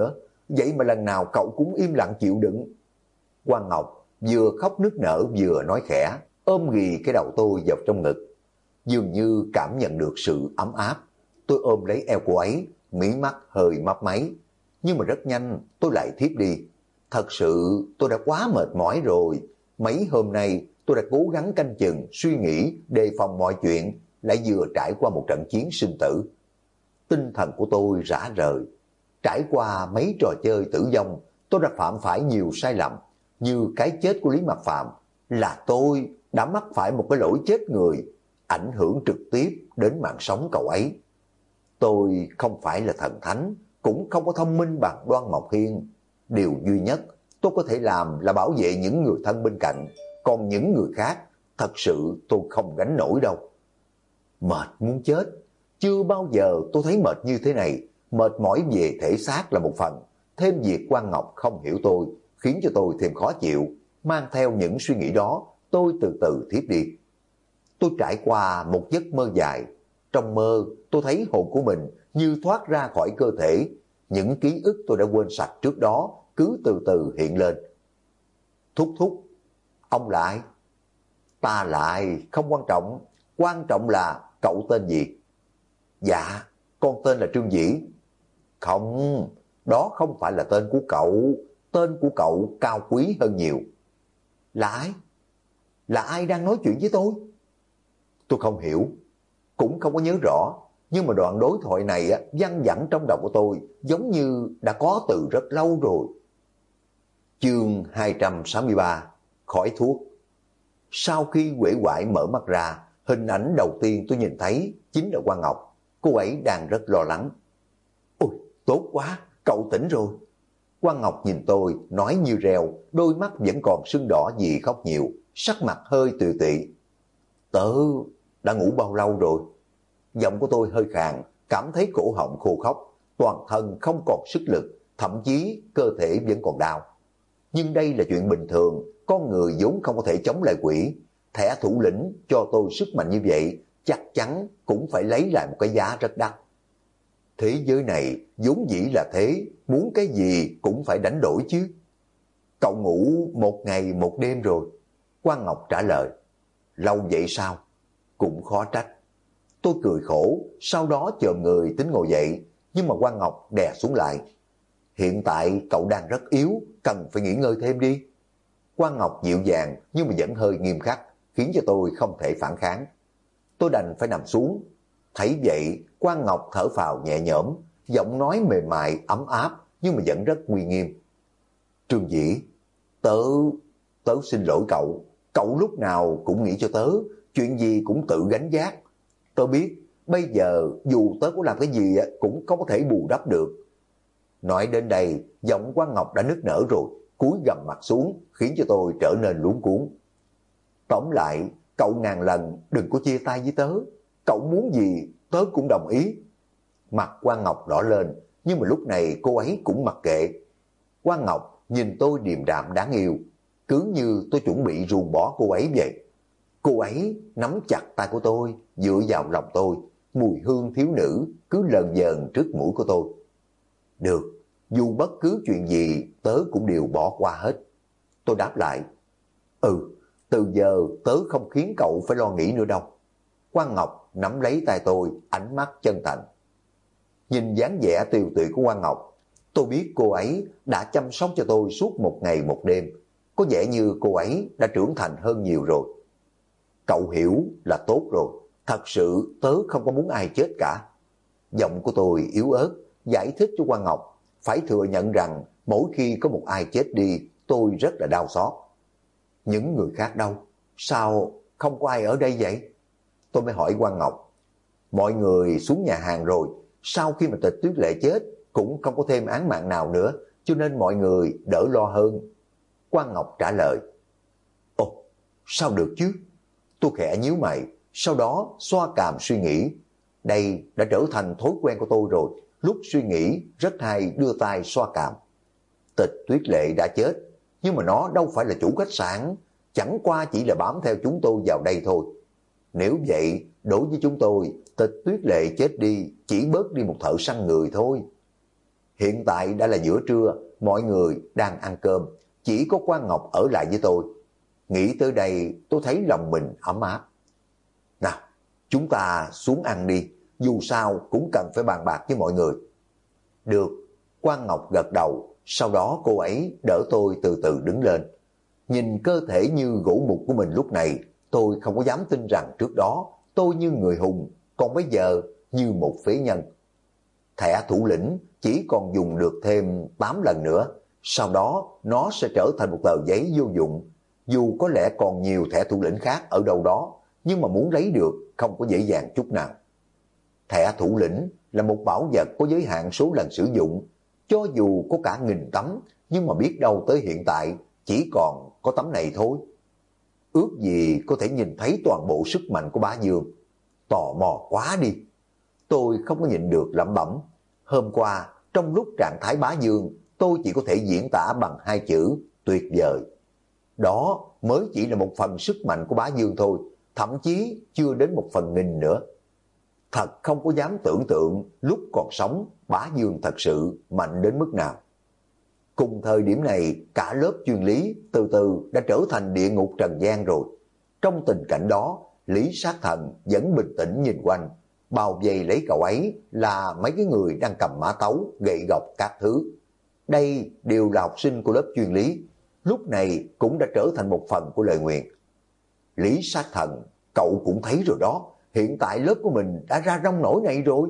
Speaker 1: vậy mà lần nào cậu cũng im lặng chịu đựng. Quang Ngọc vừa khóc nức nở vừa nói khẽ, ôm ghì cái đầu tôi vào trong ngực. Dường như cảm nhận được sự ấm áp, tôi ôm lấy eo cô ấy, mí mắt hơi mấp máy. Nhưng mà rất nhanh tôi lại thiếp đi. Thật sự tôi đã quá mệt mỏi rồi. Mấy hôm nay tôi đã cố gắng canh chừng, suy nghĩ, đề phòng mọi chuyện, lại vừa trải qua một trận chiến sinh tử. Tinh thần của tôi rã rời. Trải qua mấy trò chơi tử vong, tôi đã phạm phải nhiều sai lầm. Như cái chết của Lý Mạc Phạm, là tôi đã mắc phải một cái lỗi chết người, ảnh hưởng trực tiếp đến mạng sống cậu ấy. Tôi không phải là thần thánh, cũng không có thông minh bằng Đoan Mộc Hiên. Điều duy nhất tôi có thể làm là bảo vệ những người thân bên cạnh, còn những người khác thật sự tôi không gánh nổi đâu. Mệt muốn chết, chưa bao giờ tôi thấy mệt như thế này. Mệt mỏi về thể xác là một phần, thêm việc Quang Ngọc không hiểu tôi, khiến cho tôi thêm khó chịu. Mang theo những suy nghĩ đó, tôi từ từ thiếp đi. Tôi trải qua một giấc mơ dài. Trong mơ, tôi thấy hồn của mình như thoát ra khỏi cơ thể. Những ký ức tôi đã quên sạch trước đó cứ từ từ hiện lên. Thúc thúc, ông là ai? Ta là ai không quan trọng là cậu tên gì? Dạ, con tên là Trương Vĩ. Không, đó không phải là tên của cậu. Tên của cậu cao quý hơn nhiều. Là ai? Là ai đang nói chuyện với tôi? Tôi không hiểu, cũng không có nhớ rõ, nhưng mà đoạn đối thoại này văng vẳng trong đầu của tôi giống như đã có từ rất lâu rồi. Chương 263, khói thuốc. Sau khi uể oải mở mắt ra, hình ảnh đầu tiên tôi nhìn thấy chính là Quang Ngọc. Cô ấy đang rất lo lắng. Ôi, tốt quá, cậu tỉnh rồi. Quang Ngọc nhìn tôi, nói như reo, đôi mắt vẫn còn sưng đỏ vì khóc nhiều, sắc mặt hơi tiều tụy. Tớ đã ngủ bao lâu rồi? Giọng của tôi hơi khàn, cảm thấy cổ họng khô khốc, toàn thân không còn sức lực, thậm chí cơ thể vẫn còn đau. Nhưng đây là chuyện bình thường, con người vốn không có thể chống lại quỷ. Thẻ thủ lĩnh cho tôi sức mạnh như vậy, chắc chắn cũng phải lấy lại một cái giá rất đắt. Thế giới này vốn dĩ là thế, muốn cái gì cũng phải đánh đổi chứ. Cậu ngủ một ngày một đêm rồi. Quang Ngọc trả lời. Lâu vậy sao? Cũng khó trách. Tôi cười khổ, sau đó chờ người tính ngồi dậy, nhưng mà Quang Ngọc đè xuống lại. Hiện tại cậu đang rất yếu, cần phải nghỉ ngơi thêm đi. Quang Ngọc dịu dàng nhưng mà vẫn hơi nghiêm khắc, khiến cho tôi không thể phản kháng. Tôi đành phải nằm xuống. Thấy vậy, Quang Ngọc thở phào nhẹ nhõm, giọng nói mềm mại, ấm áp, nhưng mà vẫn rất uy nghiêm. Trương Vĩ, tớ xin lỗi cậu. Cậu lúc nào cũng nghĩ cho tớ, chuyện gì cũng tự gánh vác. Tớ biết, bây giờ dù tớ có làm cái gì cũng không có thể bù đắp được. Nói đến đây, giọng Quang Ngọc đã nức nở rồi, cúi gằm mặt xuống, khiến cho tôi trở nên luống cuống. Tóm lại, cậu ngàn lần đừng có chia tay với tớ. Cậu muốn gì, tớ cũng đồng ý. Mặt Quang Ngọc đỏ lên, nhưng mà lúc này cô ấy cũng mặc kệ. Quang Ngọc nhìn tôi điềm đạm đáng yêu, cứ như tôi chuẩn bị ruồng bỏ cô ấy vậy. Cô ấy nắm chặt tay của tôi, dựa vào lòng tôi, mùi hương thiếu nữ cứ lờn vờn trước mũi của tôi. Được, dù bất cứ chuyện gì tớ cũng đều bỏ qua hết. Tôi đáp lại. Từ giờ tớ không khiến cậu phải lo nghĩ nữa đâu. Quang Ngọc nắm lấy tay tôi, ánh mắt chân thành. Nhìn dáng vẻ tiều tụy của Quang Ngọc, tôi biết cô ấy đã chăm sóc cho tôi suốt một ngày một đêm. Có vẻ như cô ấy đã trưởng thành hơn nhiều rồi. Cậu hiểu là tốt rồi, thật sự tớ không có muốn ai chết cả. Giọng của tôi yếu ớt, giải thích cho Quang Ngọc. Phải thừa nhận rằng mỗi khi có một ai chết đi, tôi rất là đau xót. Những người khác đâu? Sao không có ai ở đây vậy? Tôi mới hỏi Quang Ngọc. Mọi người xuống nhà hàng rồi, sau khi mà Tịch Tuyết Lệ chết, cũng không có thêm án mạng nào nữa, cho nên mọi người đỡ lo hơn. Quang Ngọc trả lời. Ồ, sao được chứ? Tôi khẽ nhíu mày, sau đó xoa cằm suy nghĩ. Đây đã trở thành thói quen của tôi rồi, lúc suy nghĩ rất hay đưa tay xoa cằm. Tịch Tuyết Lệ đã chết, nhưng mà nó đâu phải là chủ khách sạn, chẳng qua chỉ là bám theo chúng tôi vào đây thôi. Nếu vậy, đối với chúng tôi, Tịch Tuyết Lệ chết đi chỉ bớt đi một thợ săn người thôi. Hiện tại đã là giữa trưa, mọi người đang ăn cơm, chỉ có Quan Ngọc ở lại với tôi. Nghĩ tới đây tôi thấy lòng mình ấm áp. Nào, chúng ta xuống ăn đi, dù sao cũng cần phải bàn bạc với mọi người. Được, Quan Ngọc gật đầu, sau đó cô ấy đỡ tôi từ từ đứng lên. Nhìn cơ thể như gỗ mục của mình lúc này, tôi không có dám tin rằng trước đó tôi như người hùng, còn bây giờ như một phế nhân. Thẻ thủ lĩnh chỉ còn dùng được thêm 8 lần nữa, sau đó nó sẽ trở thành một tờ giấy vô dụng. Dù có lẽ còn nhiều thẻ thủ lĩnh khác ở đâu đó, nhưng mà muốn lấy được không có dễ dàng chút nào. Thẻ thủ lĩnh là một bảo vật có giới hạn số lần sử dụng, cho dù có cả 1000 tấm, nhưng mà biết đâu tới hiện tại chỉ còn có tấm này thôi. Ước gì có thể nhìn thấy toàn bộ sức mạnh của Bá Dương. Tò mò quá đi. Tôi không có nhịn được lẩm bẩm. Hôm qua, trong lúc trạng thái Bá Dương, tôi chỉ có thể diễn tả bằng 2 chữ tuyệt vời. Đó mới chỉ là một phần sức mạnh của Bá Dương thôi, thậm chí chưa đến 1/1000 nữa. Thật không có dám tưởng tượng lúc còn sống Bá Dương thật sự mạnh đến mức nào. Cùng thời điểm này, cả lớp chuyên lý từ từ đã trở thành địa ngục trần gian rồi. Trong tình cảnh đó, Lý Sát Thần vẫn bình tĩnh nhìn quanh. Bao vây lấy cậu ấy là mấy cái người đang cầm mã tấu, gậy gộc các thứ. Đây đều là học sinh của lớp chuyên lý, lúc này cũng đã trở thành một phần của lời nguyền. Lý Sát Thần, cậu cũng thấy rồi đó, hiện tại lớp của mình đã ra nông nổi này rồi.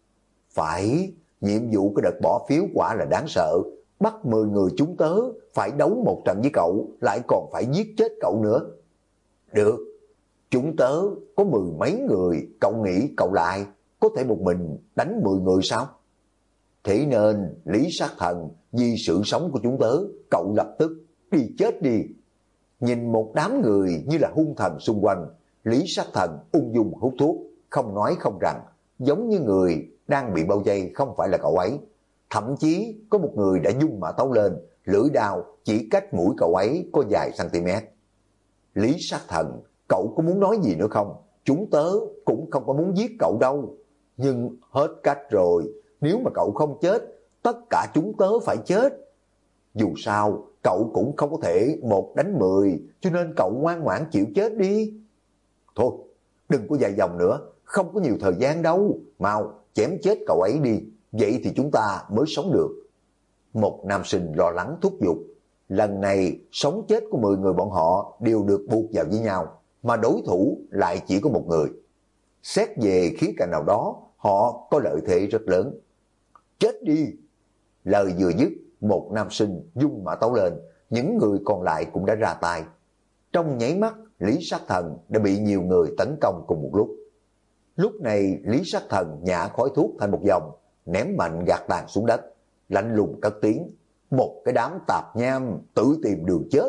Speaker 1: Phải, nhiệm vụ cái đợt bỏ phiếu quả là đáng sợ, bắt 10 người chúng tớ phải đấu một trận với cậu, lại còn phải giết chết cậu nữa. Được, chúng tớ có 10 mấy người, cậu nghĩ cậu lại có thể một mình đánh 10 người sao? Thế nên Lý Sát Thần, vì sự sống của chúng tớ, cậu lập tức đi chết đi. Nhìn một đám người như là hung thần xung quanh, Lý Sát Thần ung dung hút thuốc, không nói không rằng, giống như người đang bị bao vây không phải là cậu ấy. Thậm chí có một người đã dung mã tấu lên, lưỡi đao chỉ cách mũi cậu ấy có vài cm. Lý Sát Thần, cậu có muốn nói gì nữa không? Chúng tớ cũng không có muốn giết cậu đâu. Nhưng hết cách rồi, nếu mà cậu không chết, tất cả chúng tớ phải chết. Dù sao, cậu cũng không có thể 1 đánh 10, cho nên cậu ngoan ngoãn chịu chết đi. Thôi, đừng có dài dòng nữa, không có nhiều thời gian đâu, mau chém chết cậu ấy đi, vậy thì chúng ta mới sống được. Một nam sinh lo lắng thúc giục. Lần này, sống chết của 10 người bọn họ đều được buộc vào với nhau, mà đối thủ lại chỉ có một người. Xét về khía cạnh nào đó, họ có lợi thế rất lớn. Chết đi! Lời vừa dứt, một nam sinh dung mã tấu lên, những người còn lại cũng đã ra tay. Trong nháy mắt, Lý Sát Thần đã bị nhiều người tấn công cùng một lúc. Lúc này, Lý Sát Thần nhả khói thuốc thành một vòng, ném mạnh gạt tàn xuống đất, lạnh lùng cất tiếng: một cái đám tạp nham tự tìm đường chết.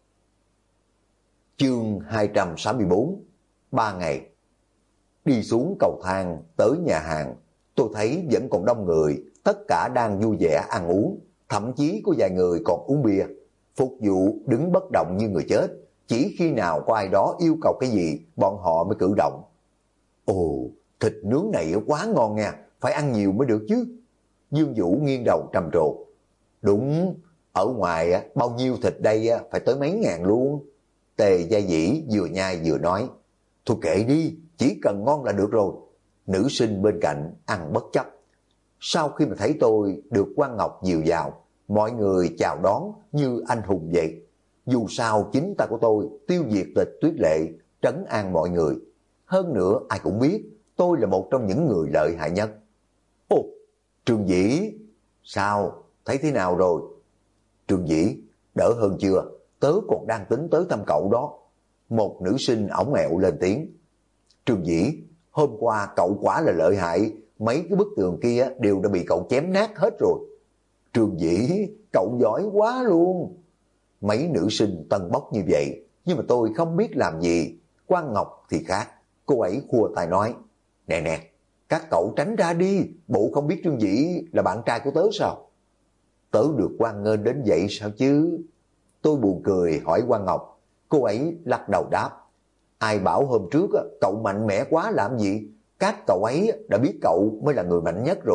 Speaker 1: Chương 264. 3 ngày. Đi xuống cầu thang tới nhà hàng, tôi thấy vẫn còn đông người, tất cả đang vui vẻ ăn uống, thậm chí có vài người còn uống bia. Phục vụ đứng bất động như người chết, chỉ khi nào có ai đó yêu cầu cái gì, bọn họ mới cử động. Ồ, thịt nướng này quá ngon nha, phải ăn nhiều mới được chứ. Dương Vũ nghiêng đầu trầm trồ. Đúng, ở ngoài bao nhiêu thịt đây phải tới mấy ngàn luôn. Tề Gia Dĩ vừa nhai vừa nói. Thôi kệ đi, chỉ cần ngon là được rồi. Nữ sinh bên cạnh ăn bất chấp. Sau khi mà thấy tôi được Quan Ngọc dìu vào, mọi người chào đón như anh hùng vậy. Dù sao chính tay của tôi tiêu diệt Tịch Tuyết Lệ, trấn an mọi người. Hơn nữa ai cũng biết tôi là một trong những người lợi hại nhất. Ồ, Trương Dĩ, sao, thấy thế nào rồi? Trương Dĩ, đỡ hơn chưa? Tớ còn đang tính tới thăm cậu đó. Một nữ sinh ổng ẹo lên tiếng. Trương Dĩ, hôm qua cậu quá là lợi hại, mấy cái bức tường kia đều đã bị cậu chém nát hết rồi. Trương Dĩ, cậu giỏi quá luôn. Mấy nữ sinh tân bốc như vậy, nhưng mà tôi không biết làm gì. Quan Ngọc thì khác, cô ấy khua tay nói. Nè nè, các cậu tránh ra đi, bộ không biết Trương Dĩ là bạn trai của tớ sao? Tớ được hoan nghênh đến vậy sao chứ? Tôi buồn cười hỏi Quan Ngọc, cô ấy lắc đầu đáp. Ai bảo hôm trước cậu mạnh mẽ quá làm gì? Các cậu ấy đã biết cậu mới là người mạnh nhất rồi.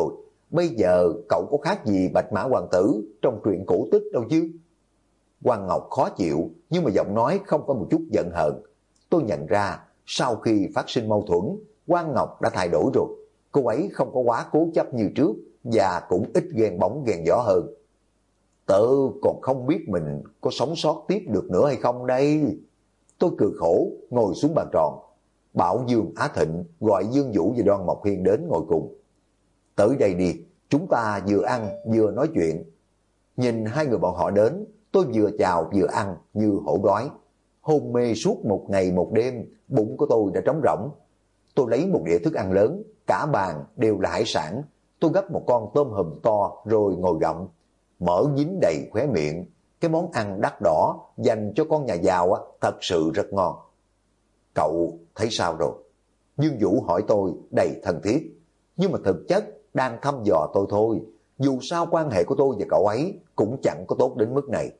Speaker 1: bây giờ cậu có khác gì Bạch Mã Hoàng tử trong truyện cổ tích đâu chứ. Quang Ngọc khó chịu nhưng mà giọng nói không có một chút giận hờn. Tôi nhận ra sau khi phát sinh mâu thuẫn, Quang Ngọc đã thay đổi rồi. Cô ấy không có quá cố chấp như trước và cũng ít ghen bóng ghen gió hơn. Tớ còn không biết mình có sống sót tiếp được nữa hay không đây. Tôi cười khổ ngồi xuống bàn tròn. Bảo Dương Á Thịnh gọi Dương Vũ và Đoan Mộc Hiên đến ngồi cùng. Tới đây đi, chúng ta vừa ăn vừa nói chuyện. Nhìn hai người bọn họ đến, tôi vừa chào vừa ăn như hổ đói. Hôn mê suốt một ngày một đêm, bụng của tôi đã trống rỗng. Tôi lấy một đĩa thức ăn lớn, cả bàn đều là hải sản. Tôi gấp một con tôm hùm to rồi ngồi gặm. Mỡ dính đầy khóe miệng. Cái món ăn đắt đỏ dành cho con nhà giàu thật sự rất ngon. Cậu thấy sao rồi? Dương Vũ hỏi tôi đầy thân thiết. Nhưng mà thực chất đang thăm dò tôi thôi. Dù sao quan hệ của tôi và cậu ấy cũng chẳng có tốt đến mức này.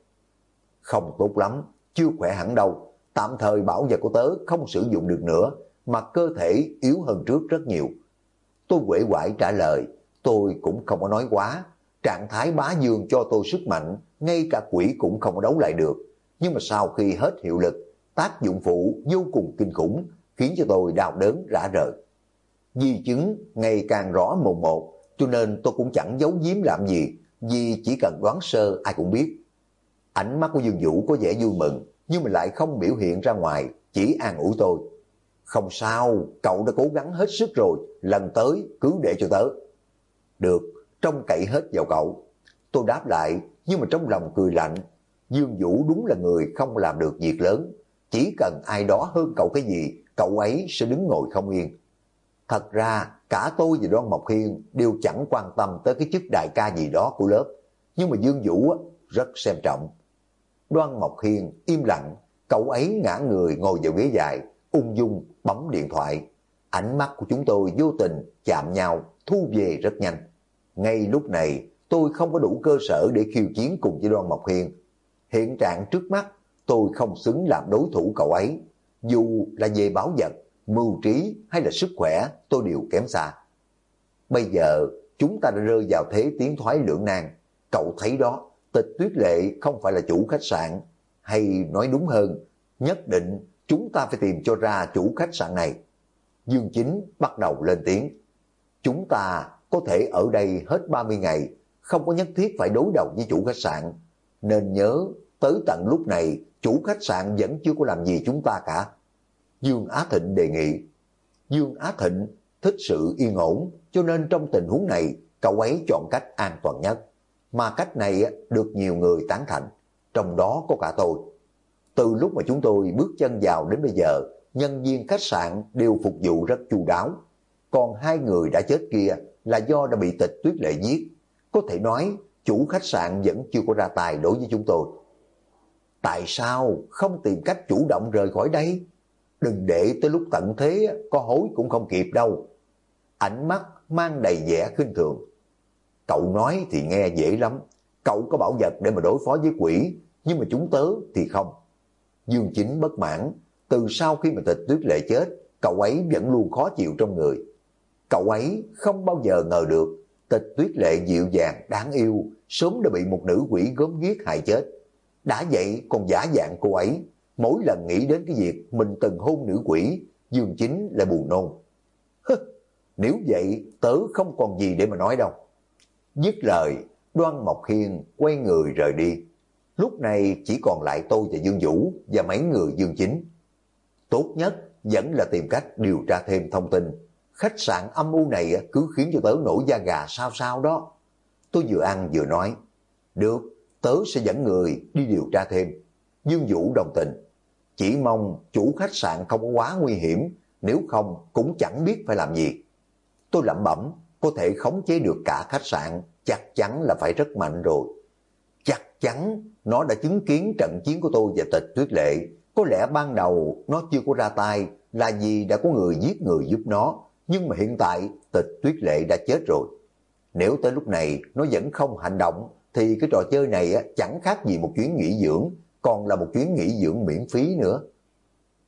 Speaker 1: Không tốt lắm, chưa khỏe hẳn đâu. Tạm thời bảo vật của tớ không sử dụng được nữa, mà cơ thể yếu hơn trước rất nhiều. Tôi uể oải trả lời, tôi cũng không có nói quá. Trạng thái bá dương cho tôi sức mạnh, ngay cả quỷ cũng không có đấu lại được. Nhưng mà sau khi hết hiệu lực, tác dụng phụ vô cùng kinh khủng, khiến cho tôi đau đớn rã rời. Di chứng ngày càng rõ mồn một, cho nên tôi cũng chẳng giấu giếm làm gì, vì chỉ cần đoán sơ ai cũng biết. Ánh mắt của Dương Vũ có vẻ vui mừng, nhưng mà lại không biểu hiện ra ngoài, chỉ an ủi tôi. Không sao, cậu đã cố gắng hết sức rồi, lần tới cứ để cho tớ. Được, trông cậy hết vào cậu. Tôi đáp lại, nhưng mà trong lòng cười lạnh. Dương Vũ đúng là người không làm được việc lớn. Chỉ cần ai đó hơn cậu cái gì, cậu ấy sẽ đứng ngồi không yên. Thật ra, cả tôi và Đoan Mộc Hiên đều chẳng quan tâm tới cái chức đại ca gì đó của lớp. Nhưng mà Dương Vũ rất xem trọng. Đoan Mộc Hiên im lặng, cậu ấy ngã người ngồi vào ghế dài, ung dung bấm điện thoại. Ánh mắt của chúng tôi vô tình chạm nhau, thu về rất nhanh. Ngay lúc này, tôi không có đủ cơ sở để khiêu chiến cùng với Đoan Mộc Hiên. Hiện trạng trước mắt, tôi không xứng làm đối thủ cậu ấy. Dù là về bảo vật, mưu trí hay là sức khỏe, tôi đều kém xa. Bây giờ, chúng ta đã rơi vào thế tiến thoái lưỡng nan. Cậu thấy đó, Tịch Tuyết Lệ không phải là chủ khách sạn, hay nói đúng hơn, nhất định chúng ta phải tìm cho ra chủ khách sạn này. Dương Chính bắt đầu lên tiếng. Chúng ta có thể ở đây hết 30 ngày, không có nhất thiết phải đối đầu với chủ khách sạn. Nên nhớ, tới tận lúc này, chủ khách sạn vẫn chưa có làm gì chúng ta cả. Dương Á Thịnh đề nghị. Dương Á Thịnh thích sự yên ổn, cho nên trong tình huống này, cậu ấy chọn cách an toàn nhất. Mà cách này được nhiều người tán thành, trong đó có cả tôi. Từ lúc mà chúng tôi bước chân vào đến bây giờ, nhân viên khách sạn đều phục vụ rất chu đáo. Còn hai người đã chết kia là do đã bị Tịch Tuyết Lệ giết. Có thể nói, chủ khách sạn vẫn chưa có ra tài đối với chúng tôi. Tại sao không tìm cách chủ động rời khỏi đây? Đừng để tới lúc tận thế có hối cũng không kịp đâu. Ánh mắt mang đầy vẻ khinh thường. Cậu nói thì nghe dễ lắm. Cậu có bảo vật để mà đối phó với quỷ, nhưng mà chúng tớ thì không. Dương Chính bất mãn. Từ sau khi mà Tịch Tuyết Lệ chết, cậu ấy vẫn luôn khó chịu trong người. Cậu ấy không bao giờ ngờ được Tịch Tuyết Lệ dịu dàng, đáng yêu, sớm đã bị một nữ quỷ gớm ghiếc hại chết. Đã vậy còn giả dạng cô ấy. Mỗi lần nghĩ đến cái việc mình từng hôn nữ quỷ, Dương Chính lại buồn nôn. Nếu vậy tớ không còn gì để mà nói đâu. Dứt lời, Đoan Mộc Hiên quay người rời đi. Lúc này chỉ còn lại tôi và Dương Vũ và mấy người Dương Chính. Tốt nhất vẫn là tìm cách điều tra thêm thông tin. Khách sạn âm u này cứ khiến cho tớ nổi da gà sao sao đó. Tôi vừa ăn vừa nói. Được, tớ sẽ dẫn người đi điều tra thêm. Dương Vũ đồng tình. Chỉ mong chủ khách sạn không có quá nguy hiểm, nếu không cũng chẳng biết phải làm gì. Tôi lẩm bẩm, có thể khống chế được cả khách sạn, chắc chắn là phải rất mạnh rồi. Chắc chắn nó đã chứng kiến trận chiến của tôi và Tịch Tuyết Lệ. Có lẽ ban đầu nó chưa có ra tay là vì đã có người giết người giúp nó, nhưng mà hiện tại Tịch Tuyết Lệ đã chết rồi. Nếu tới lúc này nó vẫn không hành động, thì cái trò chơi này chẳng khác gì một chuyến nghỉ dưỡng, còn là một chuyến nghỉ dưỡng miễn phí nữa.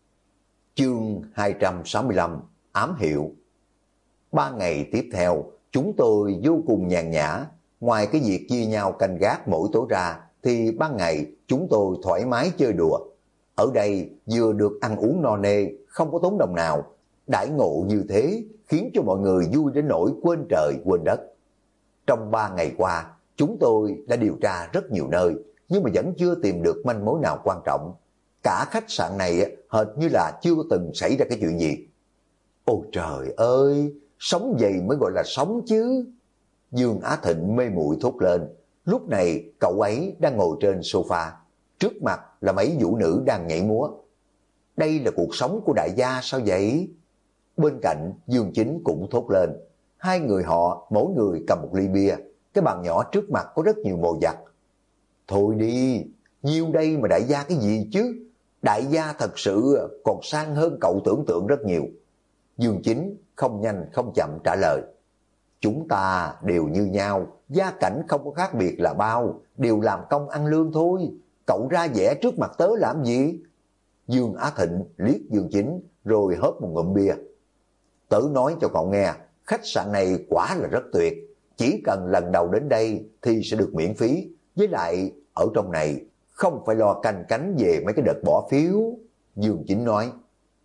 Speaker 1: Chương 265 ám hiệu. 3 ngày tiếp theo, Chúng tôi vô cùng nhàn nhã, ngoài cái việc chia nhau canh gác mỗi tối ra, thì ban ngày chúng tôi thoải mái chơi đùa. Ở đây vừa được ăn uống no nê, không có tốn đồng nào. Đãi ngộ như thế khiến cho mọi người vui đến nỗi quên trời quên đất. Trong 3 ngày qua, chúng tôi đã điều tra rất nhiều nơi, nhưng mà vẫn chưa tìm được manh mối nào quan trọng. Cả khách sạn này hệt như là chưa từng xảy ra cái chuyện gì. Ôi trời ơi, sống vậy mới gọi là sống chứ. Dương Á Thịnh mê muội thốt lên. Lúc này cậu ấy đang ngồi trên sofa, trước mặt là mấy vũ nữ đang nhảy múa. Đây là cuộc sống của đại gia sao vậy? Bên cạnh Dương Chính cũng thốt lên. Hai người họ mỗi người cầm một ly bia, cái bàn nhỏ trước mặt có rất nhiều mồi vặt. Thôi đi, nhiêu đây mà đại gia cái gì chứ? Đại gia thật sự còn sang hơn cậu tưởng tượng rất nhiều. Dương Chính không nhanh không chậm trả lời. Chúng ta đều như nhau, gia cảnh không có khác biệt là bao, đều làm công ăn lương thôi. Cậu ra vẻ trước mặt tớ làm gì? Dương Á Thịnh liếc Dương Chính rồi hớp một ngụm bia. Tớ nói cho cậu nghe, khách sạn này quả là rất tuyệt. Chỉ cần lần đầu đến đây thì sẽ được miễn phí. Với lại ở trong này không phải lo canh cánh về mấy cái đợt bỏ phiếu. Dương Chính nói.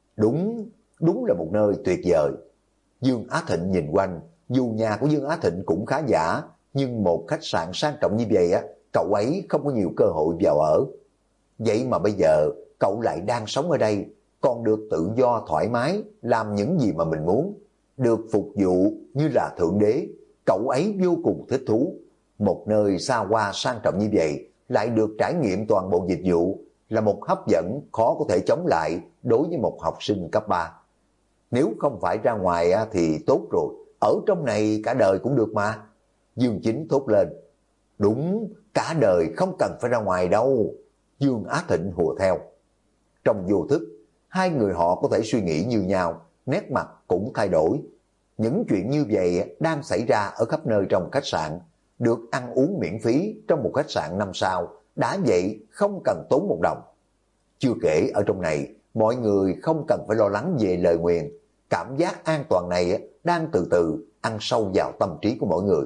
Speaker 1: Đúng là một nơi tuyệt vời. Dương Á Thịnh nhìn quanh, dù nhà của Dương Á Thịnh cũng khá giả, nhưng một khách sạn sang trọng như vậy cậu ấy không có nhiều cơ hội vào ở. Vậy mà bây giờ cậu lại đang sống ở đây, còn được tự do thoải mái, làm những gì mà mình muốn, được phục vụ như là thượng đế. Cậu ấy vô cùng thích thú. Một nơi xa hoa sang trọng như vậy, lại được trải nghiệm toàn bộ dịch vụ, là một hấp dẫn khó có thể chống lại đối với một học sinh cấp 3. Nếu không phải ra ngoài thì tốt rồi, ở trong này cả đời cũng được mà. Dương Chính thốt lên. Đúng, cả đời không cần phải ra ngoài đâu. Dương Á Thịnh hùa theo. Trong vô thức, hai người họ có thể suy nghĩ như nhau, nét mặt cũng thay đổi. Những chuyện như vậy đang xảy ra ở khắp nơi trong khách sạn. Được ăn uống miễn phí trong một khách sạn 5 sao, đã vậy không cần tốn một đồng. Chưa kể ở trong này, mọi người không cần phải lo lắng về lời nguyền. Cảm giác an toàn này đang từ từ ăn sâu vào tâm trí của mỗi người.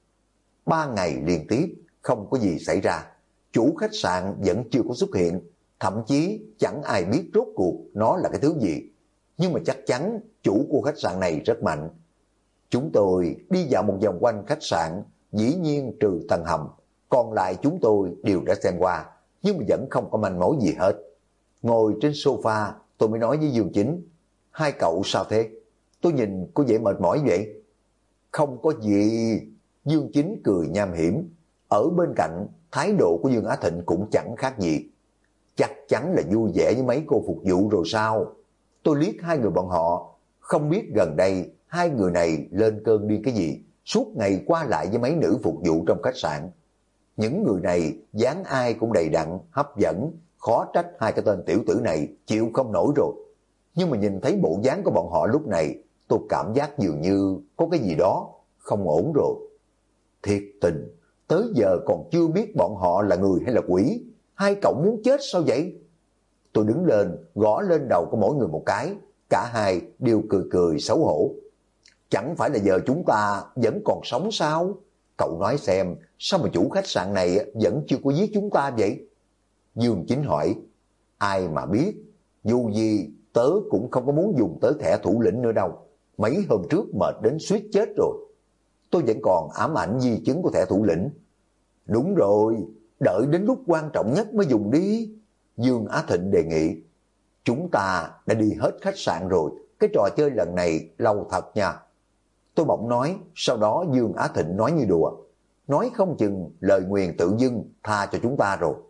Speaker 1: 3 ngày liên tiếp không có gì xảy ra. Chủ khách sạn vẫn chưa có xuất hiện, thậm chí chẳng ai biết rốt cuộc nó là cái thứ gì. Nhưng mà chắc chắn chủ của khách sạn này rất mạnh. Chúng tôi đi dạo một vòng quanh khách sạn, dĩ nhiên trừ tầng hầm, còn lại chúng tôi đều đã xem qua, nhưng mà vẫn không có manh mối gì hết. Ngồi trên sofa, tôi mới nói với Dương Chính. Hai cậu sao thế? Tôi nhìn có vẻ mệt mỏi vậy. Không có gì. Dương Chính cười nham hiểm. Ở bên cạnh, thái độ của Dương Á Thịnh cũng chẳng khác gì. Chắc chắn là vui vẻ với mấy cô phục vụ rồi sao? Tôi liếc hai người bọn họ. Không biết gần đây hai người này lên cơn điên cái gì, suốt ngày qua lại với mấy nữ phục vụ trong khách sạn. Những người này dáng ai cũng đầy đặn, hấp dẫn, khó trách hai cái tên tiểu tử này chịu không nổi rồi. Nhưng mà nhìn thấy bộ dáng của bọn họ lúc này, tôi cảm giác dường như có cái gì đó không ổn rồi. Thiệt tình, tới giờ còn chưa biết bọn họ là người hay là quỷ. Hai cậu muốn chết sao vậy? Tôi đứng lên, gõ lên đầu của mỗi người một cái. Cả hai đều cười cười xấu hổ. Chẳng phải là giờ chúng ta vẫn còn sống sao? Cậu nói xem, sao mà chủ khách sạn này vẫn chưa có giết chúng ta vậy? Dương Chính hỏi. Ai mà biết, dù gì tớ cũng không có muốn dùng tới thẻ thủ lĩnh nữa đâu. Mấy hôm trước mệt đến suýt chết rồi. Tôi vẫn còn ám ảnh di chứng của thẻ thủ lĩnh. Đúng rồi, đợi đến lúc quan trọng nhất mới dùng đi. Dương Á Thịnh đề nghị. Chúng ta đã đi hết khách sạn rồi, cái trò chơi lần này lâu thật nha. Tôi bỗng nói, sau đó Dương Á Thịnh nói như đùa. Nói không chừng lời nguyền tự dưng tha cho chúng ta rồi.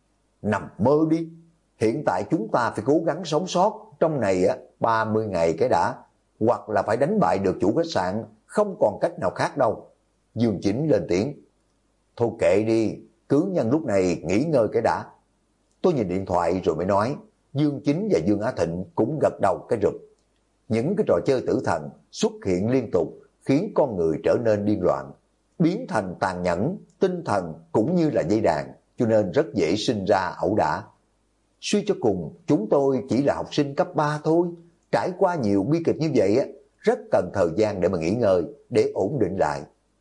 Speaker 1: Nằm mơ đi, hiện tại chúng ta phải cố gắng sống sót trong này 30 ngày cái đã, hoặc là phải đánh bại được chủ khách sạn, không còn cách nào khác đâu. Dương Chính lên tiếng. Thôi kệ đi, cứ nhân lúc này nghỉ ngơi cái đã. Tôi nhìn điện thoại rồi mới nói. Dương Chính và Dương Á Thịnh cũng gật đầu cái rụp. Những cái trò chơi tử thần xuất hiện liên tục khiến con người trở nên điên loạn, biến thành tàn nhẫn, tinh thần cũng như là dây đàn, cho nên rất dễ sinh ra ẩu đả. Suy cho cùng, chúng tôi chỉ là học sinh cấp 3 thôi, trải qua nhiều bi kịch như vậy, rất cần thời gian để mà nghỉ ngơi, để ổn định lại.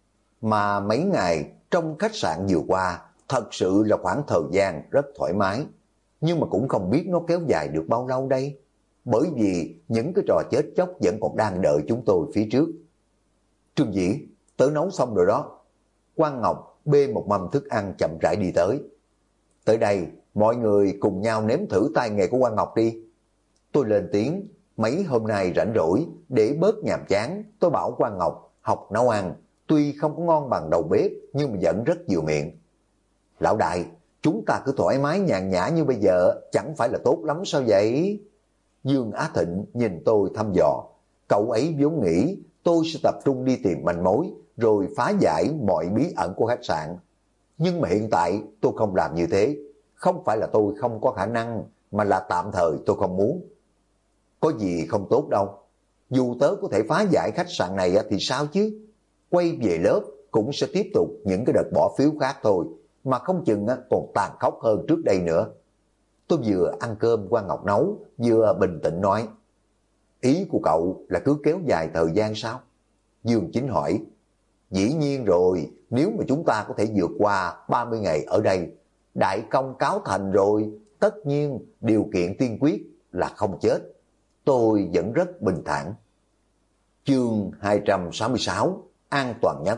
Speaker 1: Mà mấy ngày trong khách sạn vừa qua, thật sự là khoảng thời gian rất thoải mái. Nhưng mà cũng không biết nó kéo dài được bao lâu đây. Bởi vì những cái trò chết chóc vẫn còn đang đợi chúng tôi phía trước. Trương Dĩ, tớ nấu xong rồi đó. Quang Ngọc bê một mâm thức ăn chậm rãi đi tới. Tới đây, mọi người cùng nhau nếm thử tay nghề của Quang Ngọc đi. Tôi lên tiếng, mấy hôm nay rảnh rỗi, để bớt nhàm chán, tôi bảo Quang Ngọc học nấu ăn. Tuy không có ngon bằng đầu bếp, nhưng mà vẫn rất nhiều miệng. Lão đại, chúng ta cứ thoải mái nhàn nhã như bây giờ, chẳng phải là tốt lắm sao vậy? Dương Á Thịnh nhìn tôi thăm dò. Cậu ấy vốn nghĩ tôi sẽ tập trung đi tìm manh mối, rồi phá giải mọi bí ẩn của khách sạn. Nhưng mà hiện tại tôi không làm như thế. Không phải là tôi không có khả năng, mà là tạm thời tôi không muốn. Có gì không tốt đâu. Dù tớ có thể phá giải khách sạn này thì sao chứ? Quay về lớp cũng sẽ tiếp tục những cái đợt bỏ phiếu khác thôi, mà không chừng còn tàn khốc hơn trước đây nữa. Tôi vừa ăn cơm Quang Ngọc nấu, vừa bình tĩnh nói. Ý của cậu là cứ kéo dài thời gian sao? Dương Chính hỏi. Dĩ nhiên rồi, nếu mà chúng ta có thể vượt qua 30 ngày ở đây, đại công cáo thành rồi, tất nhiên điều kiện tiên quyết là không chết. Tôi vẫn rất bình thản. Chương 266, an toàn nhất.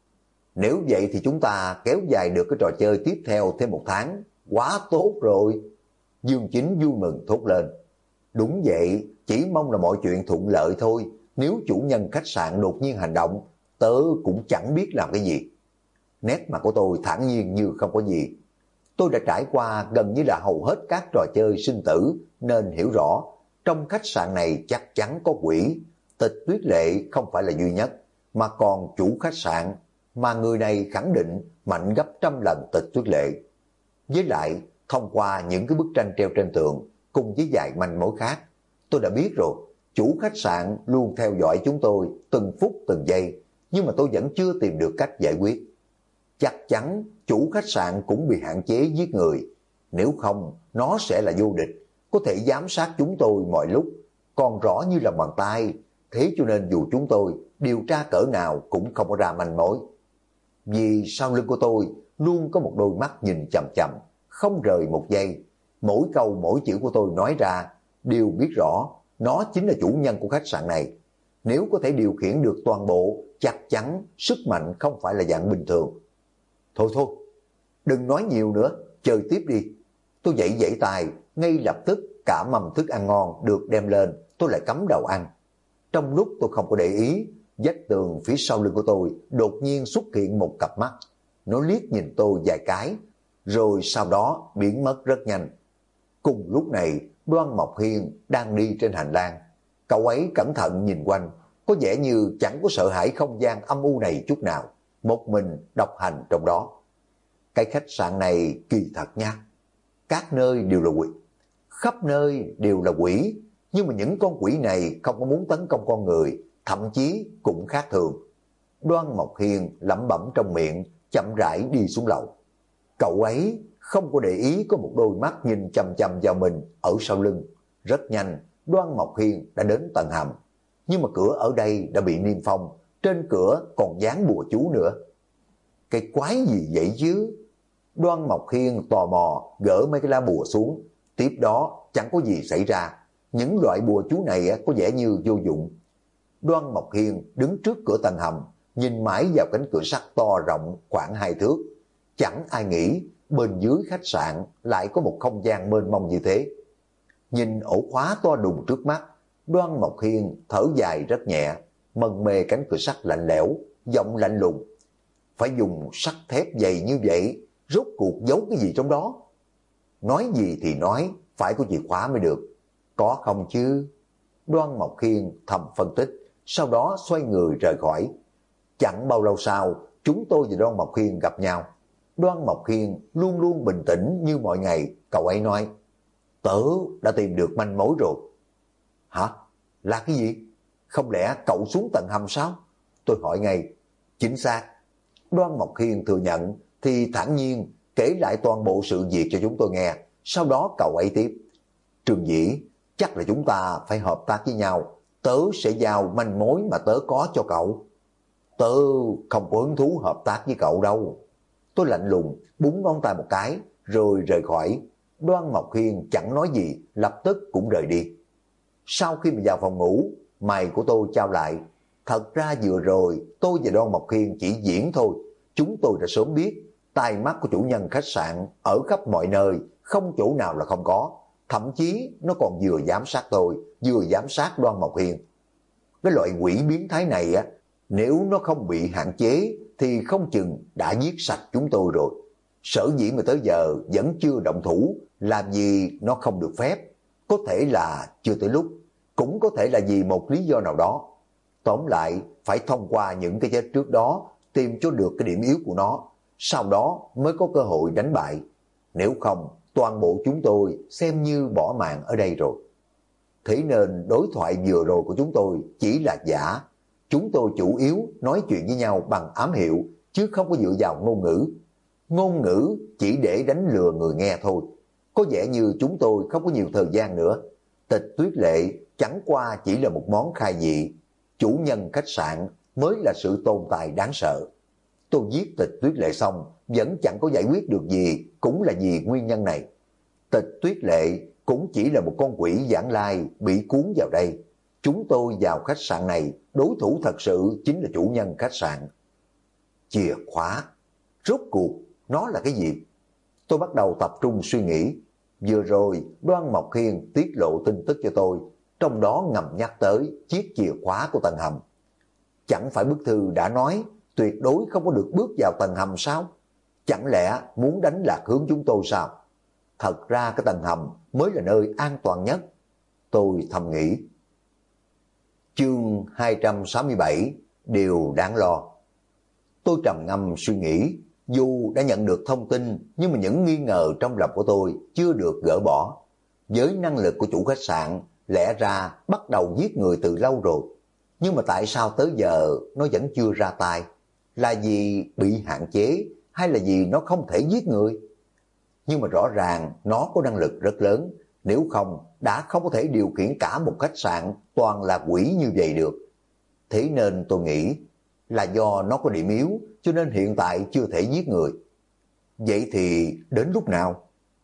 Speaker 1: Nếu vậy thì chúng ta kéo dài được cái trò chơi tiếp theo thêm 1 tháng, quá tốt rồi. Dương Chính vui mừng thốt lên. Đúng vậy, chỉ mong là mọi chuyện thuận lợi thôi. Nếu chủ nhân khách sạn đột nhiên hành động, tớ cũng chẳng biết làm cái gì. Nét mặt của tôi thản nhiên như không có gì. Tôi đã trải qua gần như là hầu hết các trò chơi sinh tử, nên hiểu rõ, trong khách sạn này chắc chắn có quỷ. Tịch Tuyết Lệ không phải là duy nhất, mà còn chủ khách sạn, mà người này khẳng định mạnh gấp trăm lần Tịch Tuyết Lệ. Với lại, thông qua những cái bức tranh treo trên tường, cùng với vài manh mối khác, tôi đã biết rồi, chủ khách sạn luôn theo dõi chúng tôi từng phút từng giây, nhưng mà tôi vẫn chưa tìm được cách giải quyết. Chắc chắn chủ khách sạn cũng bị hạn chế giết người, nếu không nó sẽ là vô địch, có thể giám sát chúng tôi mọi lúc, còn rõ như lòng bàn tay. Thế cho nên dù chúng tôi điều tra cỡ nào cũng không có ra manh mối. Vì sau lưng của tôi luôn có một đôi mắt nhìn chằm chằm, không rời một giây. Mỗi câu mỗi chữ của tôi nói ra đều biết rõ nó chính là chủ nhân của khách sạn này. Nếu có thể điều khiển được toàn bộ, chắc chắn sức mạnh không phải là dạng bình thường. Thôi thôi, đừng nói nhiều nữa, chơi tiếp đi. Tôi vẫy tay, ngay lập tức cả mâm thức ăn ngon được đem lên, tôi lại cắm đầu ăn. Trong lúc tôi không có để ý, vách tường phía sau lưng của tôi đột nhiên xuất hiện một cặp mắt. Nó liếc nhìn tôi vài cái, rồi sau đó biến mất rất nhanh. Cùng lúc này, Đoan Mộc Hiên đang đi trên hành lang. Cậu ấy cẩn thận nhìn quanh, có vẻ như chẳng có sợ hãi không gian âm u này chút nào, một mình độc hành trong đó. Cái khách sạn này kỳ thật nha. Các nơi đều là quỷ, khắp nơi đều là quỷ, nhưng mà những con quỷ này không có muốn tấn công con người, thậm chí cũng khác thường. Đoan Mộc Hiên lẩm bẩm trong miệng, chậm rãi đi xuống lầu. Cậu ấy không có để ý có một đôi mắt nhìn chằm chằm vào mình ở sau lưng. Rất nhanh, Đoan Mộc Hiên đã đến tầng hầm. Nhưng mà cửa ở đây đã bị niêm phong, trên cửa còn dán bùa chú nữa. Cái quái gì vậy chứ? Đoan Mộc Hiên tò mò gỡ mấy cái lá bùa xuống. Tiếp đó chẳng có gì xảy ra. Những loại bùa chú này có vẻ như vô dụng. Đoan Mộc Hiên đứng trước cửa tầng hầm, nhìn mãi vào cánh cửa sắt to rộng khoảng 2 thước. Chẳng ai nghĩ bên dưới khách sạn lại có một không gian mênh mông như thế. Nhìn ổ khóa to đùng trước mắt, Đoan Mộc Hiên thở dài rất nhẹ, mân mê cánh cửa sắt lạnh lẽo, giọng lạnh lùng. Phải dùng sắt thép dày như vậy, rốt cuộc giấu cái gì trong đó? Nói gì thì nói, phải có chìa khóa mới được. Có không chứ? Đoan Mộc Hiên thầm phân tích, sau đó xoay người rời khỏi. Chẳng bao lâu sau, chúng tôi và Đoan Mộc Hiên gặp nhau. Đoan Mộc Hiên luôn luôn bình tĩnh như mọi ngày, cậu ấy nói, tớ đã tìm được manh mối rồi. Hả? Là cái gì? Không lẽ cậu xuống tầng hầm sao? Tôi hỏi ngay. Chính xác. Đoan Mộc Hiên thừa nhận, thì thản nhiên kể lại toàn bộ sự việc cho chúng tôi nghe. Sau đó cậu ấy tiếp. Trường Dĩ, chắc là chúng ta phải hợp tác với nhau, Tớ sẽ giao manh mối mà tớ có cho cậu. Tớ không có hứng thú hợp tác với cậu đâu. Tôi lạnh lùng búng ngón tay một cái rồi rời khỏi. Đoan Mộc Khiên chẳng nói gì, lập tức cũng rời đi. Sau khi mà vào phòng ngủ, mày của tôi trao lại. Thật ra vừa rồi tôi và Đoan Mộc Khiên chỉ diễn thôi. Chúng tôi đã sớm biết tai mắt của chủ nhân khách sạn ở khắp mọi nơi, không chỗ nào là không có. Thậm chí nó còn vừa giám sát tôi, vừa giám sát Đoan Mộc Khiên. Cái loại quỷ biến thái này á, nếu nó không bị hạn chế thì không chừng đã giết sạch chúng tôi rồi. Sở dĩ mà tới giờ vẫn chưa động thủ làm gì nó không được phép. Có thể là chưa tới lúc, cũng có thể là vì một lý do nào đó. Tóm lại phải thông qua những cái chết trước đó tìm cho được cái điểm yếu của nó, sau đó mới có cơ hội đánh bại. Nếu không, toàn bộ chúng tôi xem như bỏ mạng ở đây rồi. Thế nên đối thoại vừa rồi của chúng tôi chỉ là giả. Chúng tôi chủ yếu nói chuyện với nhau bằng ám hiệu, chứ không có dựa vào ngôn ngữ. Ngôn ngữ chỉ để đánh lừa người nghe thôi. Có vẻ như chúng tôi không có nhiều thời gian nữa. Tịch Tuyết Lệ chẳng qua chỉ là một món khai vị. Chủ nhân khách sạn mới là sự tồn tại đáng sợ. Tôi giết Tịch Tuyết Lệ xong vẫn chẳng có giải quyết được gì, cũng là vì nguyên nhân này. Tịch Tuyết Lệ cũng chỉ là một con quỷ vãng lai bị cuốn vào đây. Chúng tôi vào khách sạn này, đối thủ thật sự chính là chủ nhân khách sạn. Chìa khóa, rốt cuộc nó là cái gì? Tôi bắt đầu tập trung suy nghĩ. Vừa rồi Đoan Mộc Khiên tiết lộ tin tức cho tôi, trong đó ngầm nhắc tới chiếc chìa khóa của tầng hầm. Chẳng phải bức thư đã nói tuyệt đối không có được bước vào tầng hầm sao? Chẳng lẽ muốn đánh lạc hướng chúng tôi sao? Thật ra cái tầng hầm mới là nơi an toàn nhất. Tôi thầm nghĩ. Chương 267, điều đáng lo. Tôi trầm ngâm suy nghĩ. Dù đã nhận được thông tin, nhưng mà những nghi ngờ trong lòng của tôi chưa được gỡ bỏ. Với năng lực của chủ khách sạn, lẽ ra bắt đầu giết người từ lâu rồi. Nhưng mà tại sao tới giờ nó vẫn chưa ra tay? Là vì bị hạn chế hay là vì nó không thể giết người? Nhưng mà rõ ràng nó có năng lực rất lớn, nếu không đã không có thể điều khiển cả một khách sạn toàn là quỷ như vậy được. Thế nên tôi nghĩ là do nó có điểm yếu cho nên hiện tại chưa thể giết người. Vậy thì đến lúc nào?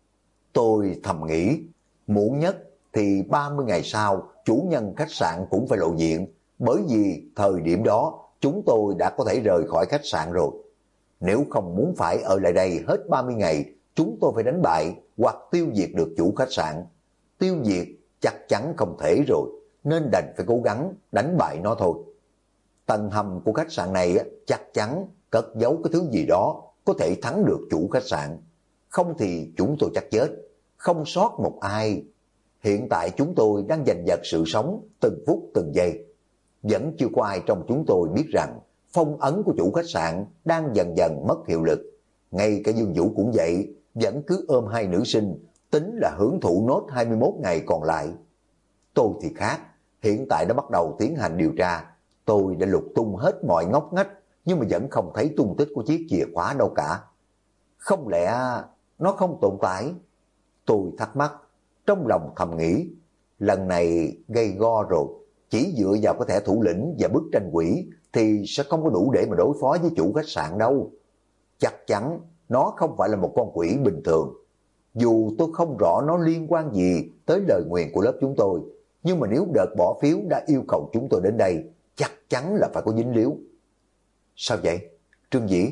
Speaker 1: Tôi thầm nghĩ, muộn nhất thì 30 ngày sau chủ nhân khách sạn cũng phải lộ diện, bởi vì thời điểm đó chúng tôi đã có thể rời khỏi khách sạn rồi. Nếu không muốn phải ở lại đây hết 30 ngày, chúng tôi phải đánh bại hoặc tiêu diệt được chủ khách sạn. Tiêu diệt chắc chắn không thể rồi, nên đành phải cố gắng đánh bại nó thôi. Tầng hầm của khách sạn này chắc chắn cất giấu cái thứ gì đó có thể thắng được chủ khách sạn. Không thì chúng tôi chắc chết, không sót một ai. Hiện tại chúng tôi đang giành giật sự sống từng phút từng giây. Vẫn chưa có ai trong chúng tôi biết rằng phong ấn của chủ khách sạn đang dần dần mất hiệu lực. Ngay cả Dương Vũ cũng vậy, vẫn cứ ôm hai nữ sinh, tính là hưởng thụ nốt 21 ngày còn lại. Tôi thì khác, hiện tại đã bắt đầu tiến hành điều tra. Tôi đã lục tung hết mọi ngóc ngách, nhưng mà vẫn không thấy tung tích của chiếc chìa khóa đâu cả. Không lẽ nó không tồn tại? Tôi thắc mắc, trong lòng thầm nghĩ, lần này gây go rồi, chỉ dựa vào cái thẻ thủ lĩnh và bức tranh quỷ thì sẽ không có đủ để mà đối phó với chủ khách sạn đâu. Chắc chắn nó không phải là một con quỷ bình thường. Dù tôi không rõ nó liên quan gì tới lời nguyền của lớp chúng tôi, nhưng mà nếu đợt bỏ phiếu đã yêu cầu chúng tôi đến đây, chắc chắn là phải có dính líu. Sao vậy? Trương Dĩ,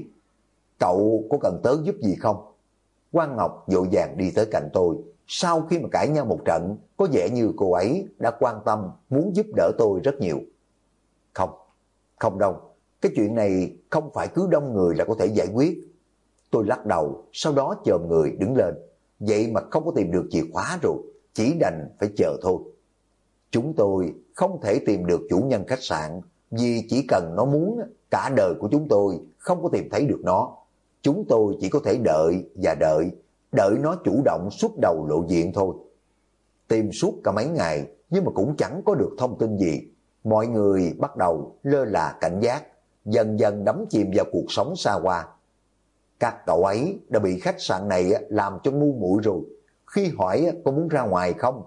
Speaker 1: cậu có cần tớ giúp gì không? Quang Ngọc vội vàng đi tới cạnh tôi. Sau khi mà cãi nhau một trận, có vẻ như cô ấy đã quan tâm, muốn giúp đỡ tôi rất nhiều. Không, không đâu. Cái chuyện này không phải cứ đông người là có thể giải quyết. Tôi lắc đầu, sau đó chồm người đứng lên. Vậy mà không có tìm được chìa khóa rồi, chỉ đành phải chờ thôi. Chúng tôi không thể tìm được chủ nhân khách sạn, vì chỉ cần nó muốn, cả đời của chúng tôi không có tìm thấy được nó. Chúng tôi chỉ có thể đợi và đợi nó chủ động xuất đầu lộ diện thôi. Tìm suốt cả mấy ngày, nhưng mà cũng chẳng có được thông tin gì. Mọi người bắt đầu lơ là cảnh giác, dần dần đắm chìm vào cuộc sống xa hoa. Các cậu ấy đã bị khách sạn này làm cho ngu muội rồi. Khi hỏi có muốn ra ngoài không,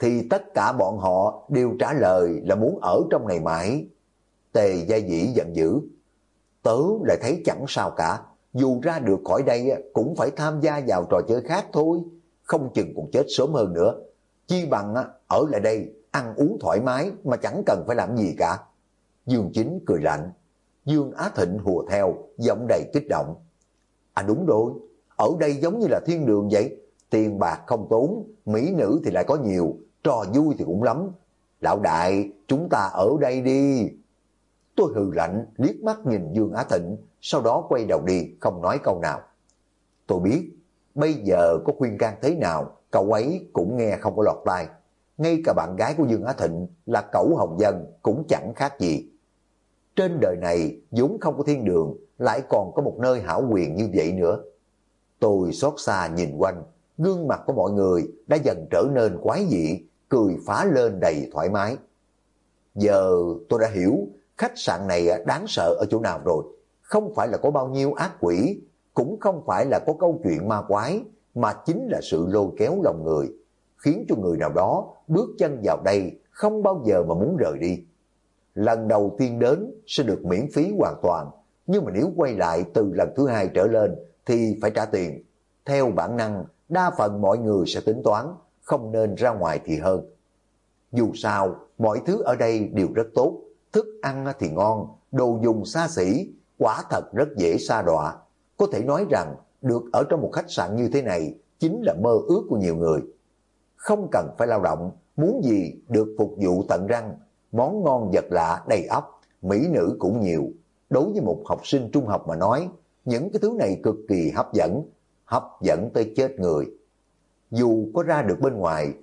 Speaker 1: thì tất cả bọn họ đều trả lời là muốn ở trong này mãi. Tề Gia Dĩ giận dữ. Tớ lại thấy chẳng sao cả, dù ra được khỏi đây cũng phải tham gia vào trò chơi khác thôi, không chừng còn chết sớm hơn nữa. Chi bằng ở lại đây ăn uống thoải mái mà chẳng cần phải làm gì cả. Dương Chính cười lạnh. Dương Á Thịnh hùa theo, giọng đầy kích động. À đúng rồi, ở đây giống như là thiên đường vậy, tiền bạc không tốn, mỹ nữ thì lại có nhiều, trò vui thì cũng lắm. Lão đại, chúng ta ở đây đi. Tôi hừ lạnh, liếc mắt nhìn Dương Á Thịnh, sau đó quay đầu đi, không nói câu nào. Tôi biết, bây giờ có khuyên can thế nào, cậu ấy cũng nghe không có lọt tai. Ngay cả bạn gái của Dương Á Thịnh là Cẩu Hồng Dân cũng chẳng khác gì. Trên đời này vốn không có thiên đường, lại còn có một nơi hảo quyền như vậy nữa. Tôi xót xa nhìn quanh, gương mặt của mọi người đã dần trở nên quái dị, cười phá lên đầy thoải mái. Giờ tôi đã hiểu khách sạn này đáng sợ ở chỗ nào rồi. Không phải là có bao nhiêu ác quỷ, cũng không phải là có câu chuyện ma quái, mà chính là sự lôi kéo lòng người, khiến cho người nào đó bước chân vào đây không bao giờ mà muốn rời đi. Lần đầu tiên đến sẽ được miễn phí hoàn toàn, nhưng mà nếu quay lại từ lần thứ hai trở lên thì phải trả tiền. Theo bản năng, đa phần mọi người sẽ tính toán, không nên ra ngoài thì hơn. Dù sao, mọi thứ ở đây đều rất tốt, thức ăn thì ngon, đồ dùng xa xỉ, quả thật rất dễ sa đọa. Có thể nói rằng, được ở trong một khách sạn như thế này chính là mơ ước của nhiều người. Không cần phải lao động, muốn gì được phục vụ tận răng, món ngon vật lạ đầy ắp, mỹ nữ cũng nhiều. Đối với một học sinh trung học mà nói, những cái thứ này cực kỳ hấp dẫn tới chết người. Dù có ra được bên ngoài,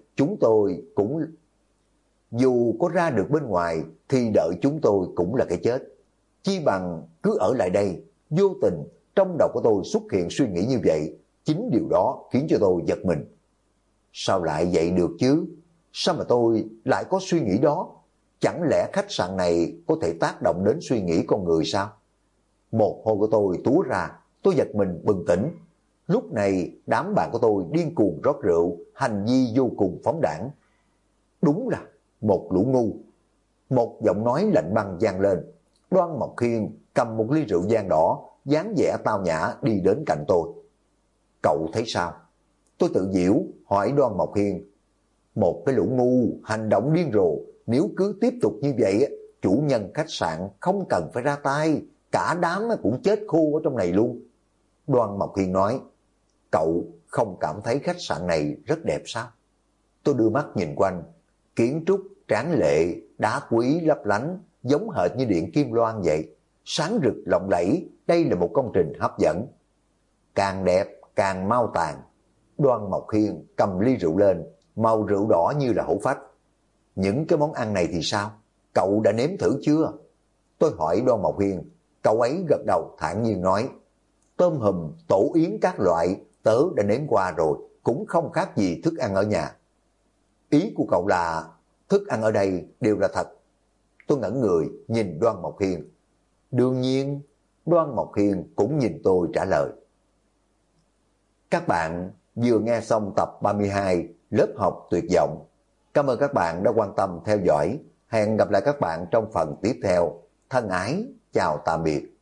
Speaker 1: thì đợi chúng tôi cũng là cái chết. Chi bằng cứ ở lại đây. Vô tình trong đầu của tôi xuất hiện suy nghĩ như vậy, chính điều đó khiến cho tôi giật mình. Sao lại vậy được chứ? Sao mà tôi lại có suy nghĩ đó? Chẳng lẽ khách sạn này có thể tác động đến suy nghĩ con người sao? Mồ hôi của tôi túa ra, tôi giật mình bừng tỉnh. Lúc này đám bạn của tôi điên cuồng rót rượu, hành vi vô cùng phóng đãng. Đúng là một lũ ngu. Một giọng nói lạnh băng vang lên. Đoan Mộc Khiên cầm một ly rượu vang đỏ, dáng vẻ tao nhã đi đến cạnh tôi. Cậu thấy sao? Tôi tự giễu hỏi Đoan Mộc Khiên. Một cái lũ ngu, hành động điên rồ, nếu cứ tiếp tục như vậy, chủ nhân khách sạn không cần phải ra tay, cả đám cũng chết khô ở trong này luôn. Đoan Mộc Khiên nói, cậu không cảm thấy khách sạn này rất đẹp sao? Tôi đưa mắt nhìn quanh, kiến trúc tráng lệ, đá quý lấp lánh, giống hệt như điện Kim Loan vậy, sáng rực lộng lẫy. Đây là một công trình hấp dẫn. Càng đẹp càng mau tàn. Đoan Mộc Khiên cầm ly rượu lên, màu rượu đỏ như là hổ phách. Những cái món ăn này thì sao? Cậu đã nếm thử chưa? Tôi hỏi Đoan Mộc Khiên. Cậu ấy gật đầu thản nhiên nói, tôm hùm, tổ yến các loại tớ đã nếm qua rồi, cũng không khác gì thức ăn ở nhà. Ý của cậu là thức ăn ở đây đều là thật? Tôi ngẩn người nhìn Đoan Mộc Khiên. Đương nhiên. Đoan Mộc Khiên cũng nhìn tôi trả lời. Các bạn vừa nghe xong tập 32 lớp học tuyệt vọng. Cảm ơn các bạn đã quan tâm theo dõi. Hẹn gặp lại các bạn trong phần tiếp theo. Thân ái, chào tạm biệt.